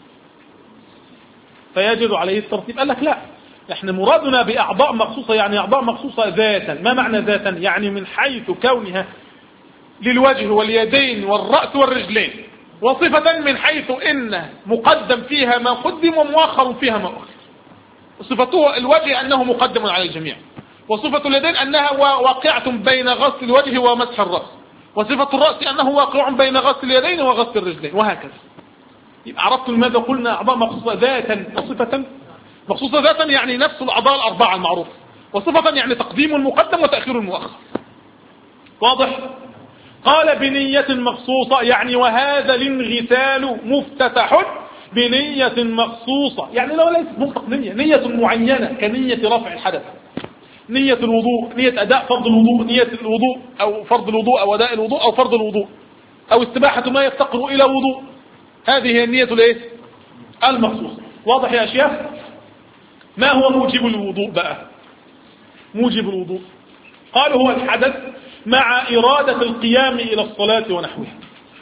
فيجب عليه الترتيب. قال لك لا، احنا مرادنا بأعضاء مخصوصة يعني أعضاء مخصوصة ذاتا. ما معنى ذاتا؟ يعني من حيث كونها للوجه واليدين والرأس والرجلين، وصفة من حيث إن مقدم فيها ما قدم ومؤخر فيها ما أخر. صفته الوجه أنه مقدم على الجميع، وصفة اليدين أنها واقعة بين غسل الوجه ومسح الرأس، وصفة الرأس أنه واقع بين غسل اليدين وغسل الرجلين، وهكذا. يبقى عرفتم لماذا قلنا أعضاء مخصوصة ذاتا وصفة؟ مخصوصة ذاتا يعني نفس الأعضاء الأربعة المعروفة، وصفة يعني تقديم المقدم وتأخير المؤخر. واضح؟ قال بنية مخصوصة يعني وهذا الانغسال مفتتح بنية مخصوصة، يعني لو ليست مطلق نية، نية معينة كنية رفع الحدث، نية الوضوء، نية أداء فرض الوضوء، نية الوضوء أو فرض الوضوء أو أداء الوضوء أو فرض الوضوء أو استباحة ما يفتقر إلى وضوء. هذه هي النية الايه؟ المخصوصة. واضح يا شيخ؟ ما هو موجب الوضوء بقى؟ موجب الوضوء قالوا هو الحدث مع إرادة القيام إلى الصلاة ونحوها.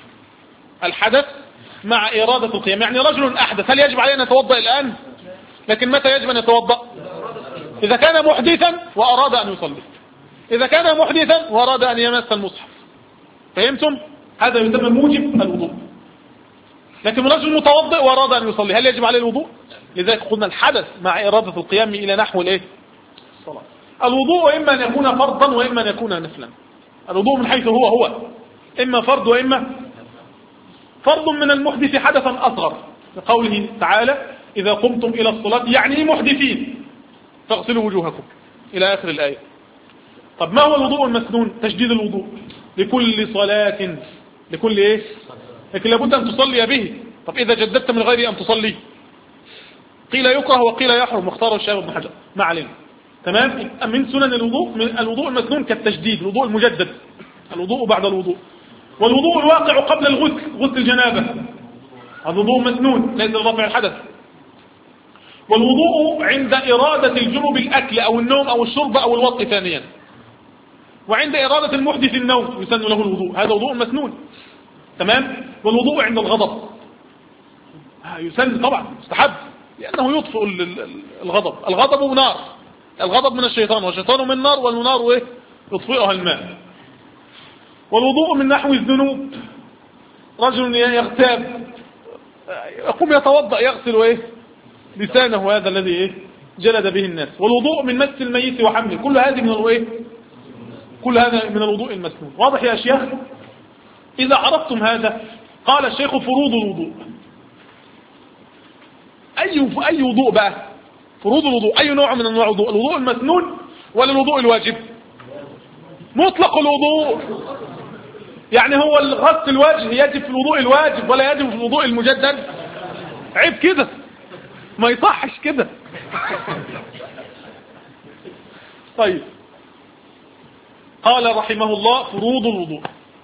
الحدث مع إرادة القيام، يعني رجل أحدث، هل يجب عليه أن يتوضأ الآن؟ لكن متى يجب أن يتوضأ؟ إذا كان محدثا وأراد أن يصلي، إذا كان محدثا وأراد أن يمس المصحف. فهمتم؟ هذا يسمى موجب الوضوء. لكن رجل متوضئ وأراد أن يصلي، هل يجب عليه الوضوء؟ لذلك قلنا الحدث مع إرادة القيام إلى نحو الإيه؟ الصلاة. الوضوء إما أن يكون فرضا وإما أن يكون نفلا. الوضوء من حيث هو هو إما فرض وإما فرض من المحدث حدثا أصغر، لقوله تعالى إذا قمتم إلى الصلاة يعني محدثين فاغسلوا وجوهكم إلى آخر الآية. طب ما هو الوضوء المسنون؟ تجديد الوضوء لكل صلاة، لكل إيه؟ لكن لابد أن تصلي به. طب إذا جددت من غير أن تصلي قيل يكره وقيل يحرم، واختاره الشيخ ابن حجر، ما علينا. تمام؟ من سنن الوضوء من الوضوء المسنون كالتجديد، الوضوء المجدد، الوضوء بعد الوضوء. والوضوء الواقع قبل الغسل، غسل الجنابة، الوضوء مسنون ليس لرفع الحدث. والوضوء عند إرادة الجنوب الأكل أو النوم أو الشرب أو الوطء ثانيا، وعند إرادة المحدث النوم يسن له الوضوء، هذا وضوء مسنون. تمام؟ والوضوء عند الغضب يسن طبعا مستحب، لأنه يطفئ الغضب. الغضب نار، الغضب من الشيطان والشيطان من نار، والنار ايه؟ يطفئها الماء. والوضوء من نحو الذنوب، رجل يغتاب يقوم يتوضأ يغسل ايه؟ لسانه، هذا الذي ايه؟ جلد به الناس. والوضوء من مس الميت وحمله، كل هذه من الايه؟ كل هذا من الوضوء المسنون. واضح يا شيخ؟ إذا عرفتم هذا قال الشيخ فروض الوضوء. أي أي وضوء بقى؟ فروض الوضوء أي نوع من انواع الوضوء؟ الوضوء المسنون ولا الوضوء الواجب؟ مطلق الوضوء، يعني هو غسل الوجه يجب في الوضوء الواجب ولا يجب في الوضوء المجدد؟ عيب كده، ما يصحش كده. طيب، قال رحمه الله فروض الوضوء.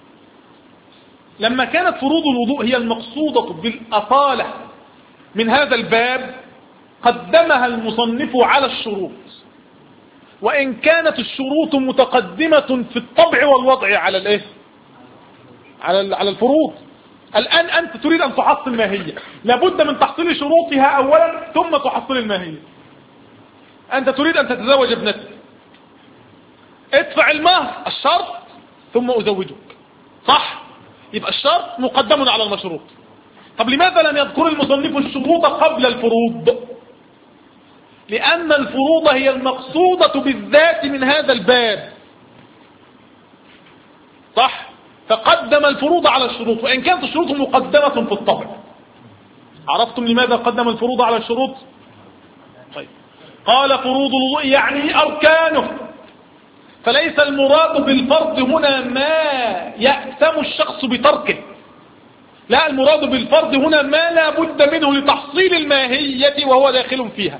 لما كانت فروض الوضوء هي المقصودة بالأصالة من هذا الباب قدمها المصنف على الشروط، وإن كانت الشروط متقدمة في الطبع والوضع على الايه؟ على على الفروض. الآن أنت تريد أن تحصل ماهية، لابد من تحصيل شروطها أولا ثم تحصيل الماهية. أنت تريد أن تتزوج ابنتك، ادفع المهر الشرط ثم أزوجك، صح؟ يبقى الشرط مقدم على المشروط. طب لماذا لم يذكر المصنف الشروط قبل الفروض؟ لأن الفروض هي المقصودة بالذات من هذا الباب، صح؟ فقدم الفروض على الشروط، وإن كانت الشروط مقدمة في الطبع. عرفتم لماذا قدم الفروض على الشروط؟ طيب، قال فروض الوضوء يعني أركانه، فليس المراد بالفرض هنا ما يأثم الشخص بتركه، لا، المراد بالفرض هنا ما لا بد منه لتحصيل الماهية وهو داخل فيها.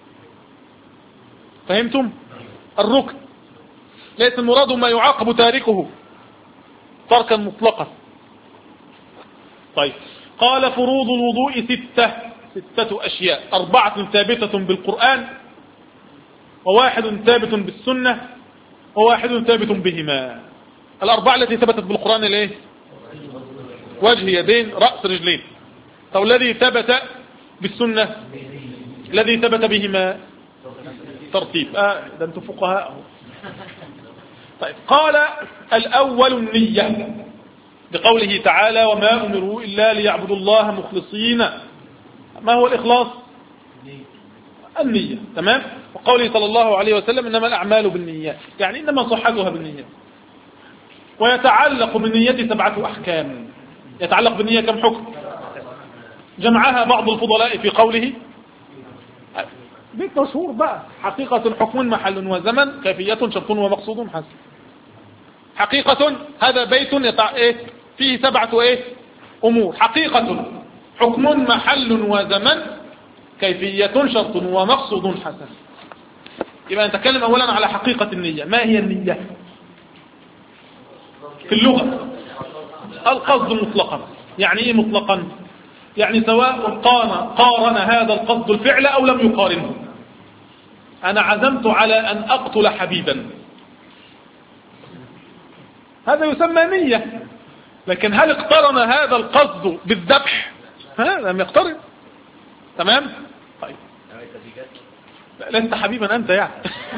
فهمتم؟ الركن ليس المراد ما يعاقب تاركه تركا مطلقا. طيب، قال فروض الوضوء ستة، ستة أشياء، أربعة ثابتة بالقرآن، وواحد ثابت بالسنة، وواحد ثابت بهما. الأربعة التي ثبتت بالقرآن الايه؟ وجه، يدين، رأس، رجلين. طب الذي ثبت بالسنة، الذي ثبت بهما ترتيب. آه ده انتم فقهاء. طيب، قال الأول النية بقوله تعالى وما أمروا إلا ليعبدوا الله مخلصين. ما هو الإخلاص؟ النية. تمام. وقوله صلى الله عليه وسلم إنما الأعمال بالنيات، يعني إنما صحتها بالنيات. ويتعلق بالنية سبعة أحكام. يتعلق بالنية كم حكم؟ جمعها بعض الفضلاء في قوله بيت مشهور بقى: حقيقة، حكم، محل وزمن، كيفية، شرط ومقصود حسن. حقيقة هذا بيت يتع... إيه؟ فيه سبعة إيه؟ أمور: حقيقة، حكم، محل وزمن، كيفية، شرط ومقصود حسن. يبقى نتكلم أولا على حقيقة النية. ما هي النية في اللغة؟ القصد مطلقا. يعني إيه مطلقا؟ يعني سواء قارن, قارن هذا القصد الفعل أو لم يقارنه. أنا عزمت على أن أقتل حبيبا، هذا يسمى نية. لكن هل اقترن هذا القصد بالذبح؟ ها، لم يقترن. تمام. طيب، لست حبيبا أنت يعني.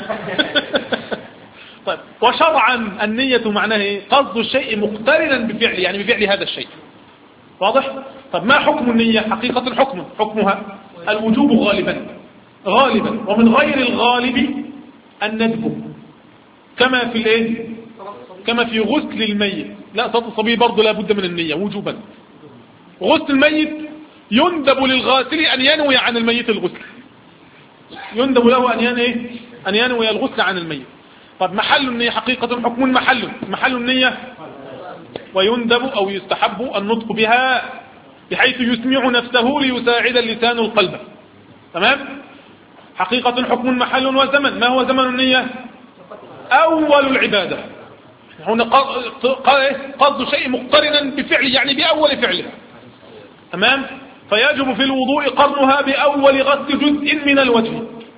طيب، وشرعا النية معناها ايه؟ قصد الشيء مقترنا بفعل، يعني بفعل هذا الشيء. واضح؟ طب ما حكم النية؟ حقيقة الحكم، حكمها الوجوب غالبا غالبا ومن غير الغالب الندب، كما في الايه؟ كما في غسل الميت. لا، صلاة الصبي برضه لا بد من النية وجوبا. غسل الميت يندب للغاسل أن ينوي عن الميت الغسل، يندب له أن ينوي أن ينوي الغسل عن الميت. طب محل النية حقيقة حكم محل محل النية، ويندب أو يستحب النطق بها بحيث يسمع نفسه ليساعد اللسان القلب. تمام. حقيقة حكم محل وزمن. ما هو زمن النية؟ أول العبادة. هنا قصد شيء مقترنا بفعل، يعني بأول فعله. تمام. فيجب في الوضوء قرنها بأول غسل جزء من الوجه.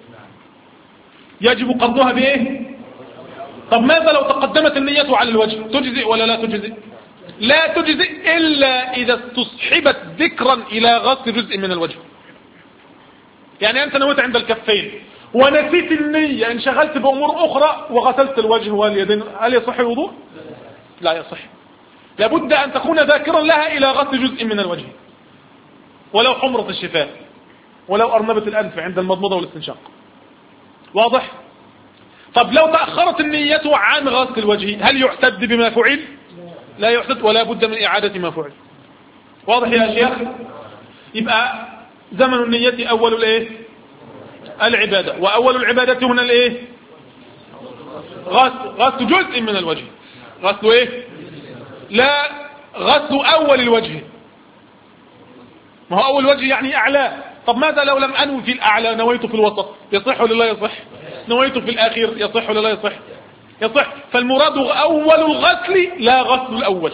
يجب قرنها بإيه؟ طب ماذا لو تقدمت النية على الوجه؟ تجزئ ولا لا تجزئ؟ لا تجزئ إلا إذا استصحبت ذكرا إلى غسل جزء من الوجه. يعني أنت نويت عند الكفين ونسيت النية، انشغلت بأمور أخرى وغسلت الوجه واليدين، هل يصح الوضوء؟ لا يصح. لابد أن تكون ذاكرا لها إلى غسل جزء من الوجه، ولو حمرة الشفاه، ولو أرنبة الأنف عند المضمضة والاستنشاق. واضح؟ طب لو تأخرت النية عن غسل الوجه هل يعتد بما فعل؟ لا يعتد، ولا بد من إعادة ما فعل. واضح يا شيخ؟ يبقى زمن النية أول الإيه؟ العبادة. وأول العبادة هنا الإيه؟ غسل غسل جزء من الوجه. غسل إيه؟ لا، غسل أول الوجه. ما هو أول الوجه يعني أعلى. طب ماذا لو لم أنوي في الأعلى، نويت في الوسط؟ يصح ولا لا يصح؟ نويت في الأخير، يصح ولا لا يصح؟ يصح. فالمراد أول الغسل لا غسل الأول.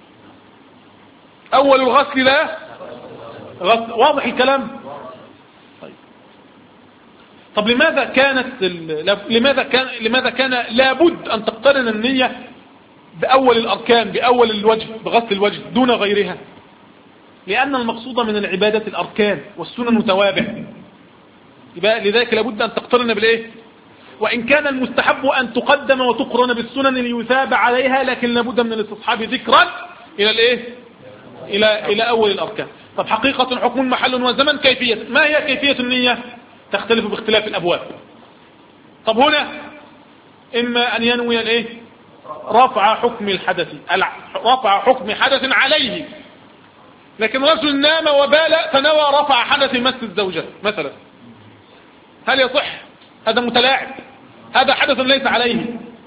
أول الغسل لا غسل. واضح الكلام؟ طيب. طب لماذا كانت لماذا كان لماذا كان لابد أن تقترن النية بأول الأركان، بأول الوجه، بغسل الوجه دون غيرها؟ لأن المقصود من العبادة الأركان والسنن متوابع. يبقى لذلك لابد أن تقترن بالإيه؟ وإن كان المستحب أن تقدم وتقرن بالسنن ليثاب عليها، لكن لابد من الاستصحاب ذكرا إلى الإيه؟ إلى إلى أول الأركان. طب حقيقة حكم محل وزمن. كيفية، ما هي كيفية النية؟ تختلف باختلاف الأبواب. طب هنا إما أن ينوي الإيه؟ رفع حكم الحدث، رفع حكم حدث عليه. لكن رجل نام وبال فنوى رفع حدث مس الزوجة مثلا، هل يصح؟ هذا متلاعب، هذا حدث ليس عليه.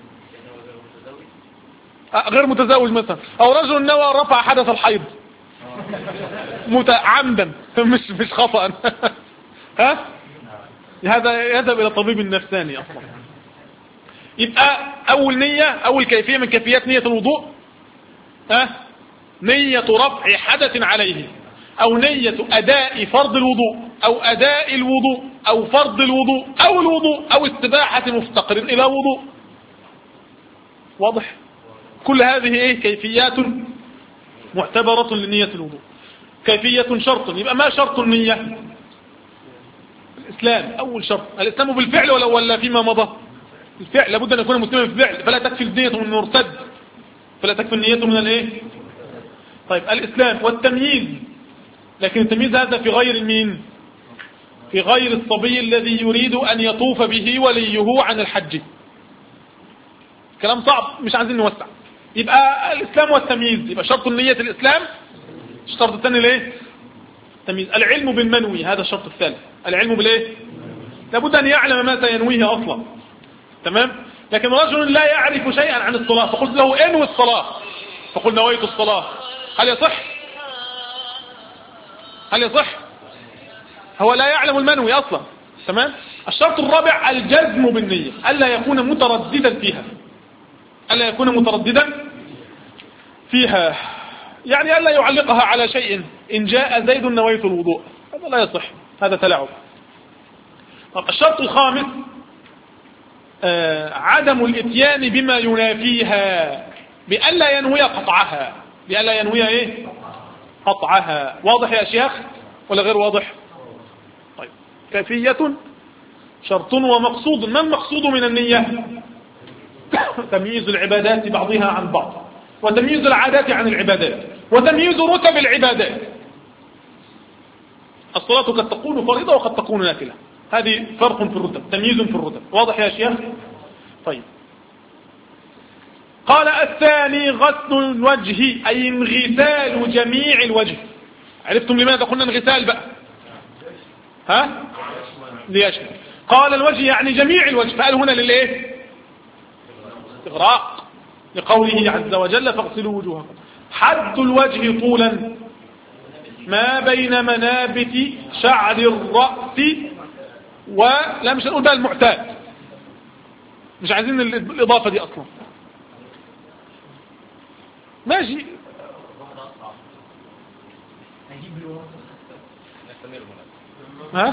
غير متزوج مثلا، او رجل نوى رفع حدث الحيض متعمدا مش مش خطأ. ها، هذا يذهب الى طبيب النفساني اصلا. يبقى اول نية، اول كيفية من كيفيات نية الوضوء، ها، نية رفع حدث عليه. أو نية أداء فرض الوضوء أو أداء الوضوء أو فرض الوضوء أو الوضوء أو استباحة مفتقر إلى وضوء. واضح؟ كل هذه إيه؟ كيفيات معتبرة لنية الوضوء. كيفية شرط، يبقى ما شرط النية؟ الإسلام أول شرط. الإسلام بالفعل ولا ولا فيما مضى؟ الفعل، لابد أن يكون مسلما بالفعل، فلا تكفي النية من المرتد، فلا تكفي النية من الإيه؟ طيب الإسلام والتمييز، لكن التمييز هذا في غير المين؟ في غير الصبي الذي يريد أن يطوف به وليه عن الحج. كلام صعب مش عايزين نوسع. يبقى الإسلام والتمييز، يبقى شرط النية الإسلام. الشرط الثاني ليه؟ التمييز. العلم بالمنوي، هذا الشرط الثالث. العلم بالايه؟ لابد أن يعلم ما سينويه أصلا. تمام؟ لكن رجل لا يعرف شيئا عن الصلاة فقلت له انوي الصلاة، فقل نويت الصلاة، هل يصح؟ هل يصح؟ هو لا يعلم المنوي أصلا. تمام؟ الشرط الرابع الجزم بالنية، ألا يكون مترددا فيها، ألا يكون مترددا فيها، يعني ألا يعلقها على شيء. إن جاء زيد نويت الوضوء، هذا لا يصح، هذا تلاعب. طب الشرط الخامس آه عدم الاتيان بما ينافيها، بألا ينوي قطعها، بألا ينوي ايه؟ قطعها. واضح يا شيخ ولا غير واضح؟ طيب كيفية شرط ومقصود. ما المقصود من النية؟ تمييز العبادات بعضها عن بعض، وتمييز العادات عن العبادات، وتمييز رتب العبادات. الصلاة قد تكون فريضة وقد تكون نافلة، هذه فرق في الرتب، تمييز في الرتب. واضح يا شيخ؟ طيب قال الثاني غسل الوجه، أي انغسال جميع الوجه. عرفتم لماذا قلنا انغسال بقى؟ ها؟ ليشمل. قال الوجه يعني جميع الوجه، فقال هنا للايه؟ استغراق، لقوله عز وجل فاغسلوا وجوهكم. حد الوجه طولا ما بين منابت شعر الرأس، ولا مش هنقول بقى المعتاد، مش عايزين الإضافة دي أصلا. ماشي. ها؟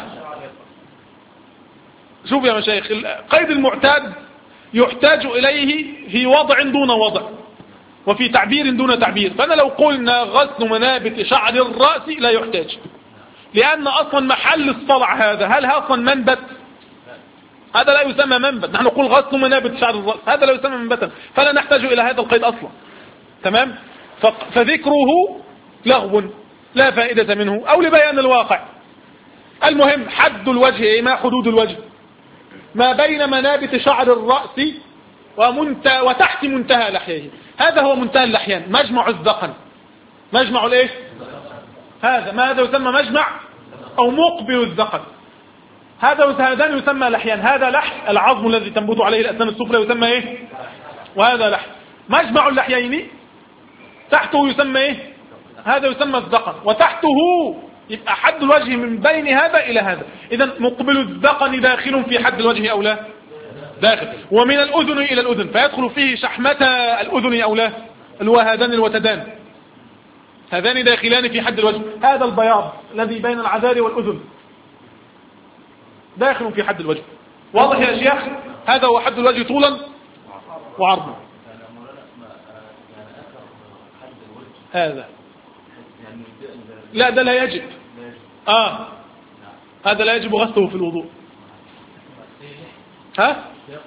شوف يا مشايخ، قيد المعتاد يحتاج إليه في وضع دون وضع، وفي تعبير دون تعبير. فأنا لو قلنا غسل منابت شعر الرأس لا يحتاج، لأن أصلا محل الصلع هذا، هل أصلا منبت؟ هذا لا يسمى منبت. نحن نقول غسل منابت شعر الرأس، هذا لا يسمى منبتا، فلا نحتاج إلى هذا القيد أصلا. تمام؟ فذكره لغو لا فائدة منه، أو لبيان الواقع. المهم حد الوجه إيه؟ ما حدود الوجه؟ ما بين منابت شعر الرأس ومنت... وتحت منتهى لحيه. هذا هو منتهى اللحيان، مجمع الذقن. مجمع الايه؟ هذا ما هذا يسمى مجمع او مقبل الذقن. هذا هذان يسمى لحيان. هذا لحي العظم الذي تنبت عليه الاسنان السفلى يسمى ايه؟ وهذا لحي. مجمع اللحيين تحته يسمى ايه؟ هذا يسمى الذقن. وتحته يبقى حد الوجه من بين هذا الى هذا. اذا مقبل الذقن داخل في حد الوجه او لا؟ داخل. ومن الأذن إلى الأذن فيدخل فيه شحمة الأذن أو لا؟ الوهدان الوتدان، هذان داخلان في حد الوجه. هذا البياض الذي بين العذار والأذن داخل في حد الوجه. واضح يا شيخ؟ هذا هو حد الوجه طولا وعرضا. هذا لا، ده لا يجب. آه هذا لا يجب غسله في الوضوء. ها؟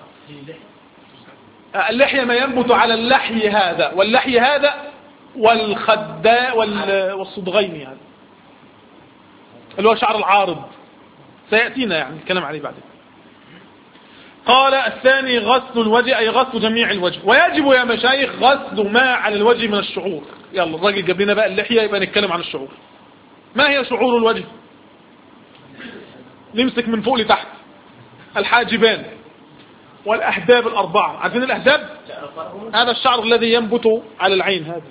اللحية ما ينبت على اللحي هذا واللحي هذا والخداء والصدغين، يعني اللي هو شعر العارض، سيأتينا يعني الكلام عليه بعدين. قال الثاني غسل الوجه، أي غسل جميع الوجه. ويجب يا مشايخ غسل ما على الوجه من الشعور. يلا الراجل جاب لنا بقى اللحية، يبقى نتكلم عن الشعور. ما هي شعور الوجه؟ نمسك من فوق لتحت. الحاجبان والأهداب الأربعة. عارفين الأهداب؟ هذا الشعر الذي ينبت على العين هذا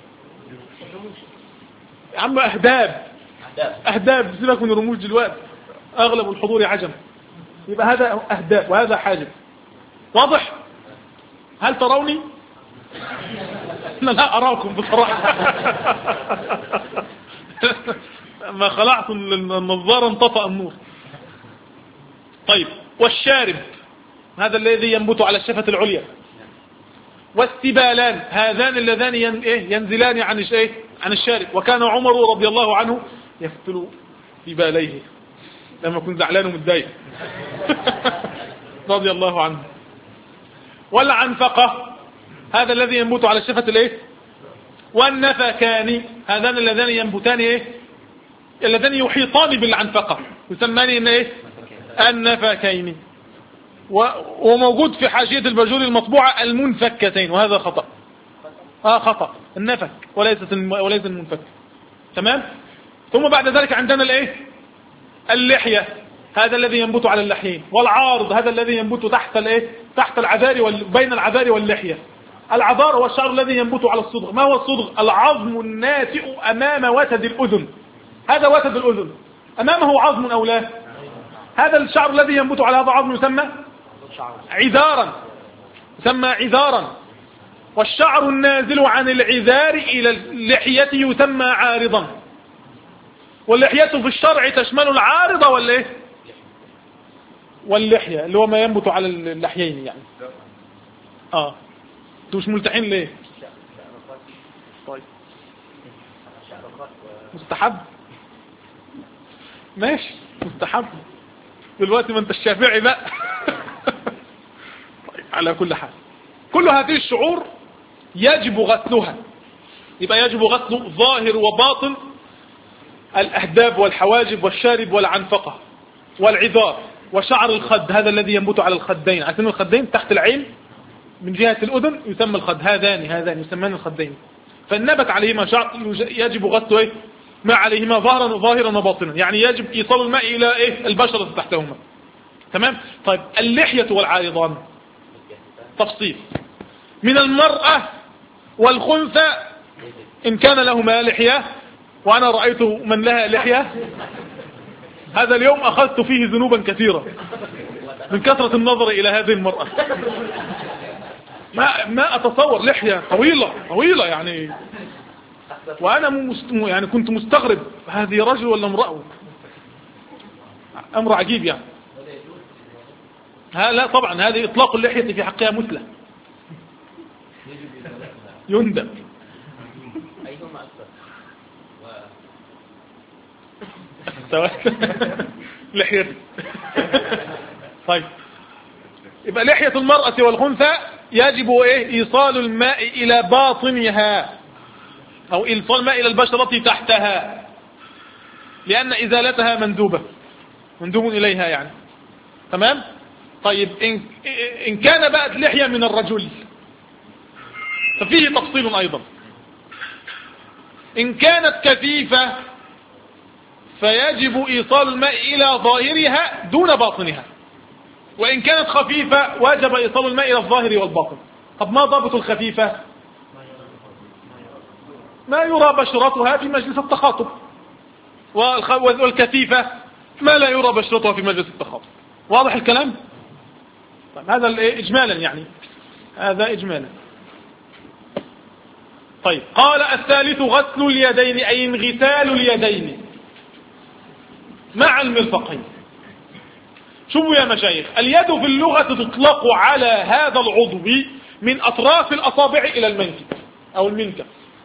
يا عم أهداب. أهداب، سيبك من الرموز دلوقتي، أغلب الحضور عجم. يبقى هذا أهداب وهذا حاجب. واضح؟ هل تروني؟ أنا لا أراكم بصراحة. ما خلعت النظارة انطفأ النور. طيب، والشارب هذا الذي ينبت على الشفة العليا، والسبالان هذان اللذان ينزلان عن ايه عن الشارب. وكان عمر رضي الله عنه يفتل سباليه لما يكون زعلان ومتضايق رضي الله عنه. والعنفقة هذا الذي ينبت على الشفة الايه، والنفكان هذان اللذان ينبتان ايه اللذان يحيطان بالعنفقة يسمان ايه النفكين. وموجود في حاشية الباجوري المطبوعة المنفكتين، وهذا خطأ. اه خطأ، النفك وليست وليس المنفك. تمام. ثم بعد ذلك عندنا الايه اللحية هذا الذي ينبت على اللحيين. والعارض هذا الذي ينبت تحت الايه تحت العذار وال... بين العذار واللحية. العذار هو الشعر الذي ينبت على الصدغ. ما هو الصدغ؟ العظم الناتئ امام وتد الاذن. هذا وتد الاذن امامه عظم او لا؟ هذا الشعر الذي ينبت على هذا العظم يسمى عذارا، يسمى عذارا. والشعر النازل عن العذار الى اللحية يسمى عارضا. واللحية في الشرع تشمل العارضة والايه واللحية اللي هو ما ينبت على اللحيين يعني. اه انتوا مش ملتحين ليه؟ طيب مستحب، ماشي مستحب دلوقتي ما انت الشافعي بقى طيب على كل حال كل هذه الشعور يجب غسلها. يبقى يجب غسل ظاهر وباطن الأهداب والحواجب والشارب والعنفقة والعذار وشعر الخد هذا الذي ينبت على الخدين. عارفين الخدين تحت العين من جهة الأذن يسمى الخد، هذان هذان يسمان الخدين. فالنبت عليهما شعر يجب غسله ايه ما عليهما ظاهرا ظاهرا وباطنا، يعني يجب ايصال الماء الى ايه البشرة تحتهما. تمام. طيب اللحية والعارضان تفصيل من المرأة والخنثى ان كان لهما لحية، وانا رأيت من لها لحية هذا اليوم اخذت فيه ذنوبا كثيرة من كثرة النظر الى هذه المرأة. ما ما اتصور لحية طويلة طويلة يعني، وانا مست... يعني كنت مستغرب هذه رجل ولا امرأة، امر عجيب يعني. ها لا طبعا هذه اطلاق اللحية في حقها مثلى يندب. ايهما اكثر؟ لحية طيب يبقى لحية المرأة والخنثى يجب ايه ايصال الماء الى باطنها او ايصال الماء الى البشرة تحتها، لان ازالتها مندوبة مندوب اليها يعني. تمام. طيب ان, إن كان بقت لحية من الرجل ففيه تفصيل ايضا. ان كانت كثيفة فيجب ايصال الماء الى ظاهرها دون باطنها، وان كانت خفيفة وجب ايصال الماء الى الظاهر والباطن. طب ما ضابط الخفيفة؟ ما يرى بشرتها في مجلس التخاطب، والكثيفة ما لا يرى بشرتها في مجلس التخاطب. واضح الكلام؟ طيب هذا اجمالا يعني، هذا اجمالا. طيب قال الثالث غسل اليدين اي انغسال اليدين مع المرفقين. شوفوا يا مشايخ، اليد في اللغة تطلق على هذا العضو من اطراف الاصابع الى المنكب او المنكب،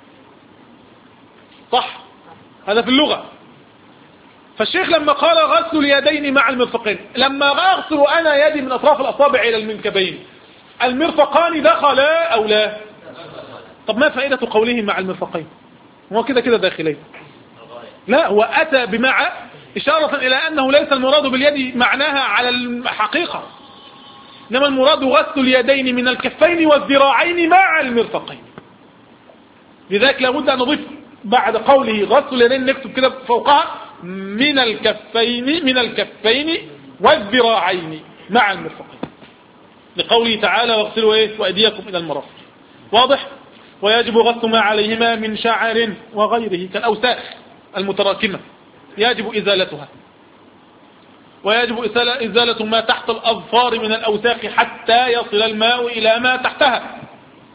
صح؟ هذا في اللغة. فالشيخ لما قال غسل اليدين مع المرفقين، لما اغسل انا يدي من اطراف الاصابع الى المنكبين المرفقان دخلا او لا؟ طب ما فائدة قوله مع المرفقين؟ هو كده كده داخلين. لا، هو اتى بمع اشارة الى انه ليس المراد باليد معناها على الحقيقة، انما المراد غسل اليدين من الكفين والذراعين مع المرفقين. لذلك لابد ان نضيف بعد قوله غسل اليدين نكتب كده فوقها من الكفين من الكفين والذراعين مع المرفقين، لقوله تعالى واغسلوا ايه وايديكم الى المرافق. واضح؟ ويجب غسل ما عليهما من شعر وغيره كالاوساخ المتراكمة يجب ازالتها، ويجب ازالة ما تحت الاظفار من الاوساخ حتى يصل الماء الى ما تحتها.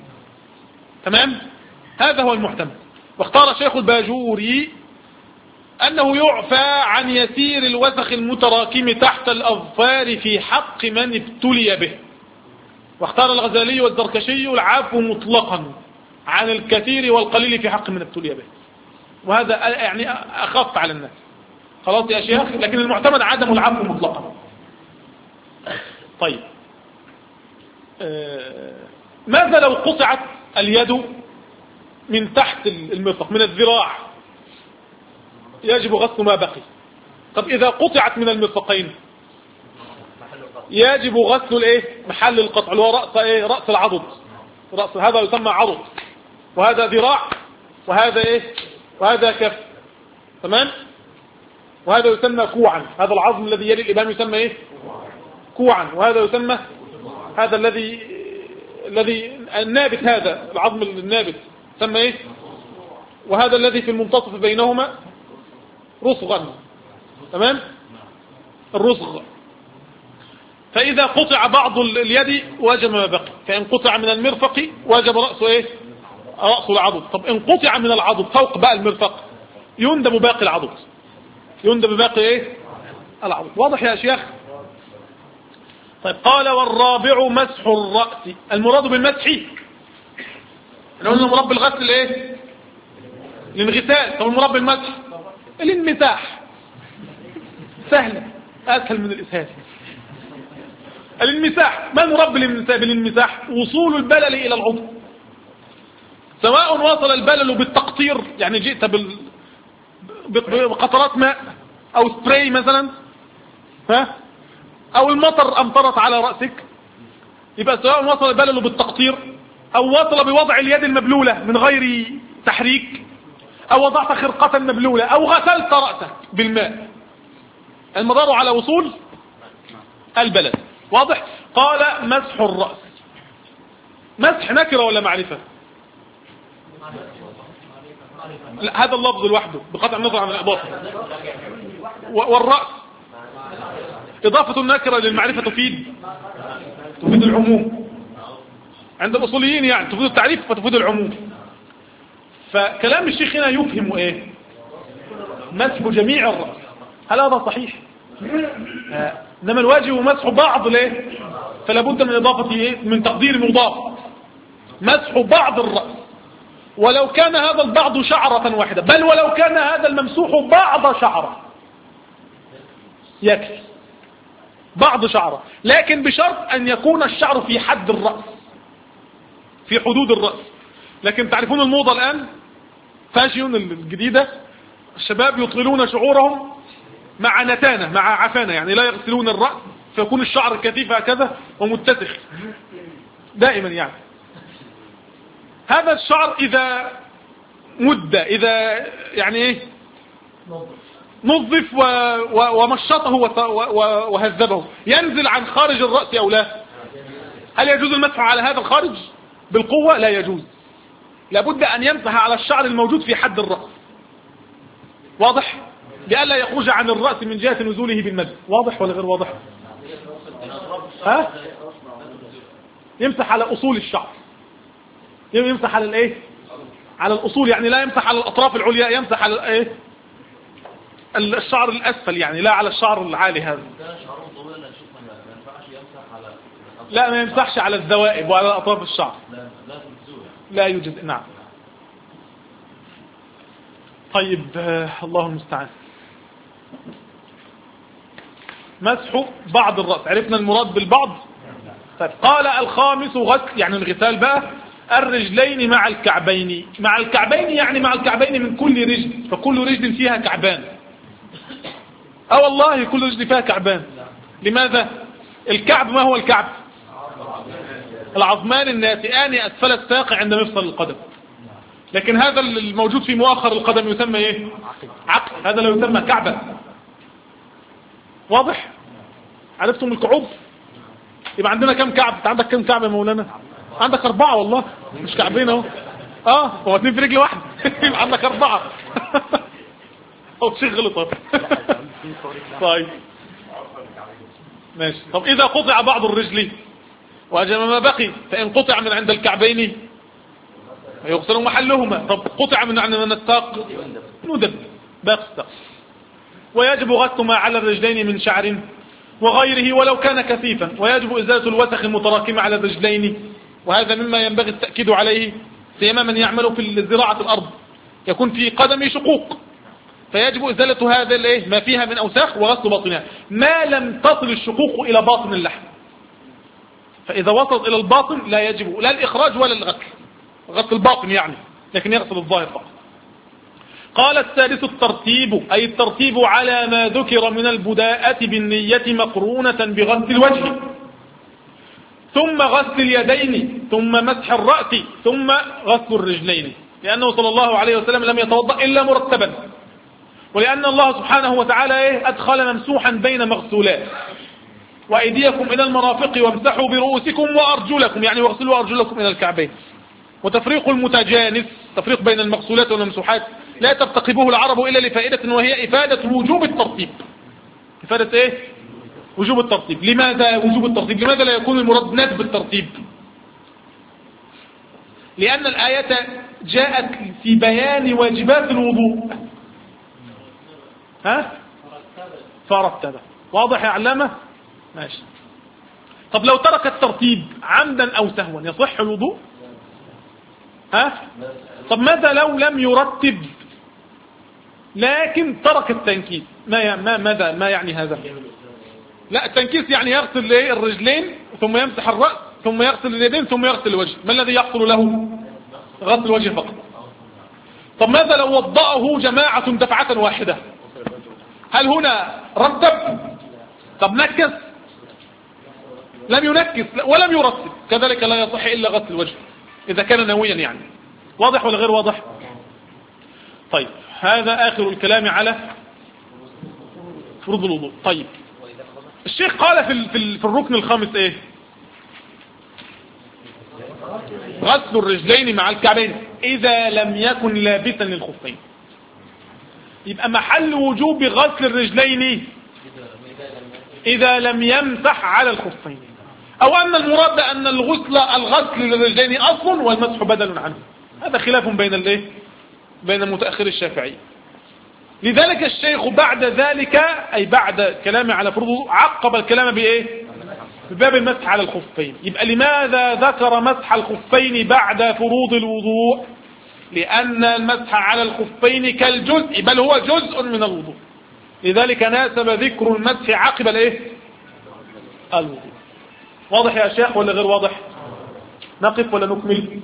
تمام؟ هذا هو المحتمل. واختار شيخ الباجوري أنه يعفى عن يسير الوسخ المتراكم تحت الأظفار في حق من ابتلي به. واختار الغزالي والزركشي العفو مطلقا عن الكثير والقليل في حق من ابتلي به، وهذا يعني أخف على الناس. خلاص يا شيخ، لكن المعتمد عدم العفو مطلقا. طيب، ماذا لو قطعت اليد من تحت المرفق، من الذراع؟ يجب غسل ما بقي. طب إذا قطعت من المرفقين يجب غسل الايه؟ محل القطع، اللي هو رأس ايه؟ رأس العضد. رأس هذا يسمى عضد، وهذا ذراع، وهذا ايه؟ وهذا كف. تمام؟ وهذا يسمى كوعا. هذا العظم الذي يلي الإبهام يسمى ايه؟ كوعا. وهذا يسمى، هذا الذي الذي النابت، هذا العظم النابت يسمى ايه؟ وهذا الذي في المنتصف بينهما رصغا. تمام؟ الرصغ. فإذا قطع بعض اليد وجب ما بقي، فإن قطع من المرفق وجب رأسه ايه؟ رأس العضد. طب إن قطع من العضد فوق بقى المرفق يندب باقي العضد، يندب باقي ايه؟ العضد. واضح يا شيخ؟ طيب، قال والرابع مسح الرأس. المراد بالمسح احنا قلنا المراد بالغسل ايه؟ الانغسال. طب المراد بالمسح الانمساح. سهلة، اسهل من الاسهال. الانمساح، ما المراد بالانمساح؟ وصول البلل الى العضو، سواء وصل البلل بالتقطير، يعني جئت بال... بقطرات ماء او سبراي مثلا، ها، او المطر امطرت على رأسك، يبقى سواء وصل البلل بالتقطير او وصل بوضع اليد المبلولة من غير تحريك، او وضعت خرقة مبلولة، او غسلت رأسك بالماء، المدار على وصول البلل. واضح؟ قال مسح الرأس. مسح نكرة ولا معرفة؟ لا، هذا اللفظ لوحده بقطع النظر عن الإضافة. والرأس إضافة النكرة للمعرفة تفيد تفيد العموم عند الأصوليين، يعني تفيد التعريف وتفيد العموم. فكلام الشيخ هنا يفهم ايه؟ مسح جميع الرأس. هل هذا صحيح؟ انما الواجب مسح بعض ليه؟ فلا بد من اضافه ايه؟ من تقدير مضاف. مسح بعض الرأس، ولو كان هذا البعض شعرة واحدة، بل ولو كان هذا الممسوح بعض شعرة يكفي، بعض شعرة، لكن بشرط ان يكون الشعر في حد الرأس، في حدود الرأس. لكن تعرفون الموضة الآن فاشيون الجديدة، الشباب يطللون شعورهم مع نتانة، مع عفانة، يعني لا يغسلون الرأس فيكون الشعر كثيف هكذا ومتسخ دائما. يعني هذا الشعر إذا مد، إذا يعني ايه نظف و... و... ومشطه و... و... وهذبه، ينزل عن خارج الرأس أو لا؟ هل يجوز المسح على هذا الخارج بالقوة؟ لا يجوز، لابد أن يمسح على الشعر الموجود في حد الرأس. واضح؟ لئلا يخرج عن الرأس من جهة نزوله بالمد. واضح ولا غير واضح؟ ها؟ يمسح على أصول الشعر، يمسح على الايه؟ على الأصول، يعني لا يمسح على الأطراف العليا، يمسح على الايه؟ الشعر الأسفل، يعني لا على الشعر العالي هذا. لا، ما يمسحش على الذوائب وعلى أطراف الشعر، لا يوجد. نعم. طيب، الله المستعان. مسح بعض الرأس، عرفنا المراد بالبعض. طيب، قال الخامس غسل، يعني الغسال بقى، الرجلين مع الكعبين. مع الكعبين يعني مع الكعبين من كل رجل، فكل رجل فيها كعبان. اه والله كل رجل فيها كعبان. لماذا؟ الكعب ما هو الكعب؟ العظمان الناتئان أسفل الساق عند مفصل القدم. لكن هذا الموجود في مؤخر القدم يسمى ايه؟ عقل. هذا لا يسمى كعبة. واضح؟ عرفتم الكعوب؟ يبقى عندنا كم كعب؟ انت عندك كم كعب يا مولانا؟ عندك أربعة والله، مش كعبين اهو. اه هو اتنين في رجل واحد. يبقى عندك أربعة. او الشيخ غلط. طيب ماشي. طب إذا قطع بعض الرجل وأجمع ما بقي، فإن قطع من عند الكعبين يغسل محلهما. طب قطع من عند الساق ندب. باقي الساق. ويجب غسل ما على الرجلين من شعر وغيره ولو كان كثيفا، ويجب إزالة الوسخ المتراكمة على الرجلين، وهذا مما ينبغي التأكيد عليه سيما من يعمل في زراعة الأرض يكون في قدمه شقوق، فيجب إزالة هذا الايه ما فيها من أوساخ وغسل باطنها ما لم تصل الشقوق إلى باطن اللحم. فإذا وصلت إلى الباطن لا يجب لا الإخراج ولا الغسل، غسل الباطن يعني، لكن يغسل الظاهر فقط. قال الثالث الترتيب، أي الترتيب على ما ذكر من البداءة بالنية مقرونة بغسل الوجه، ثم غسل اليدين، ثم مسح الرأس، ثم غسل الرجلين، لأنه صلى الله عليه وسلم لم يتوضأ إلا مرتبا، ولأن الله سبحانه وتعالى أدخل ممسوحا بين مغسولات، وأيديكم إلى المرافق وامسحوا برؤوسكم وأرجلكم، يعني واغسلوا أرجلكم إلى الكعبين. وتفريق المتجانس، تفريق بين المغسولات والممسوحات، لا ترتقبه العرب إلا لفائدة، وهي إفادة وجوب الترتيب. إفادة إيه؟ وجوب الترتيب. لماذا وجوب الترتيب؟ لماذا لا يكون المراد ندب الترتيب؟ لأن الآية جاءت في بيان واجبات الوضوء، ها؟ فرتب. واضح يا علامة؟ ماشي. طب لو ترك الترتيب عمدا أو سهوا يصح الوضوء؟ ها؟ طب ماذا لو لم يرتب لكن ترك التنكيس؟ ما ما ماذا ما يعني هذا؟ لا، التنكيس يعني يغسل الرجلين ثم يمسح الرأس ثم يغسل اليدين ثم يغسل الوجه. ما الذي يحصل له؟ غسل الوجه فقط. طب ماذا لو وضعه جماعة دفعة واحدة؟ هل هنا رتب؟ طب نكس؟ لم ينكس ولم يرتب، كذلك لا يصح إلا غسل الوجه إذا كان ناويا يعني. واضح ولا غير واضح؟ طيب، هذا آخر الكلام على فروض الوضوء. طيب، الشيخ قال في في الركن الخامس ايه؟ غسل الرجلين مع الكعبين إذا لم يكن لابسا للخفين. يبقى محل وجوب غسل الرجلين إذا لم يمسح على الخفين، أو أن المراد أن الغسل الغسل للرجلين أصل والمسح بدل عنه. هذا خلاف بين الايه؟ بين متأخر الشافعي. لذلك الشيخ بعد ذلك أي بعد كلامه على فروضه عقب الكلام بإيه؟ بباب المسح على الخفين. يبقى لماذا ذكر مسح الخفين بعد فروض الوضوء؟ لأن المسح على الخفين كالجزء، بل هو جزء من الوضوء، لذلك ناسب ذكر المسح عقب الايه؟ الوضوء. واضح يا شيخ ولا غير واضح؟ نقف ولا نكمل؟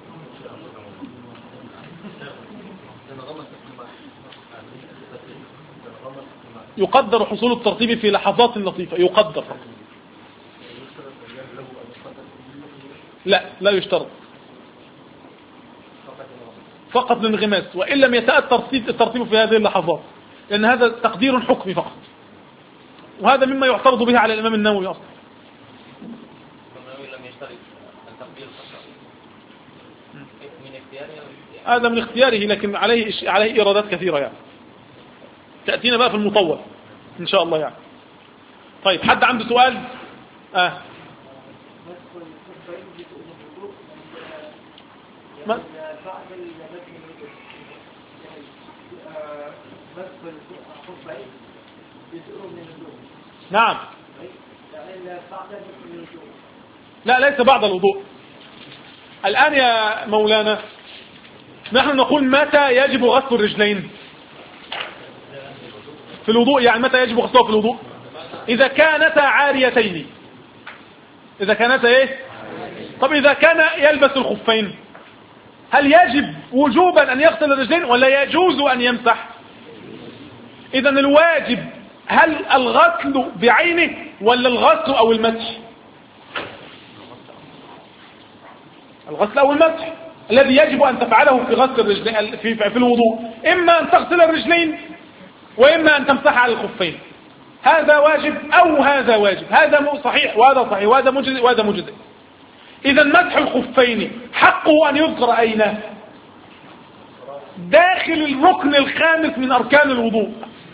يقدر حصول الترتيب في لحظات لطيفة، يقدر. لا لا يشترط، فقط الانغماس، وإن لم يتأتى الترتيب في هذه اللحظات، لأن هذا تقدير حكمي فقط، وهذا مما يعترض به على الإمام النووي أصلا. هذا من اختياره، لكن عليه عليه إيرادات كثيرة يعني تأتينا بقى في المطول إن شاء الله يعني. طيب، حد عنده سؤال؟ آه. ما؟ نعم. لا، ليس بعد الوضوء. الآن يا مولانا نحن نقول متى يجب غسل الرجلين في الوضوء؟ يعني متى يجب غسلها في الوضوء؟ إذا كانتا عاريتين. إذا كانتا إيه؟ طب إذا كان يلبس الخفين هل يجب وجوبا أن يغسل الرجلين ولا يجوز أن يمسح؟ إذا الواجب هل الغسل بعينه ولا الغسل أو المسح؟ الغسل أو المسح الذي يجب أن تفعله في غسل الرجلين في, في الوضوء، إما أن تغسل الرجلين وإما أن تمسح على الخفين. هذا واجب أو هذا واجب، هذا صحيح وهذا صحيح، وهذا مجزئ وهذا مجزئ. إذا مسح الخفين حقه أن يذكر أين؟ داخل الركن الخامس من أركان الوضوء،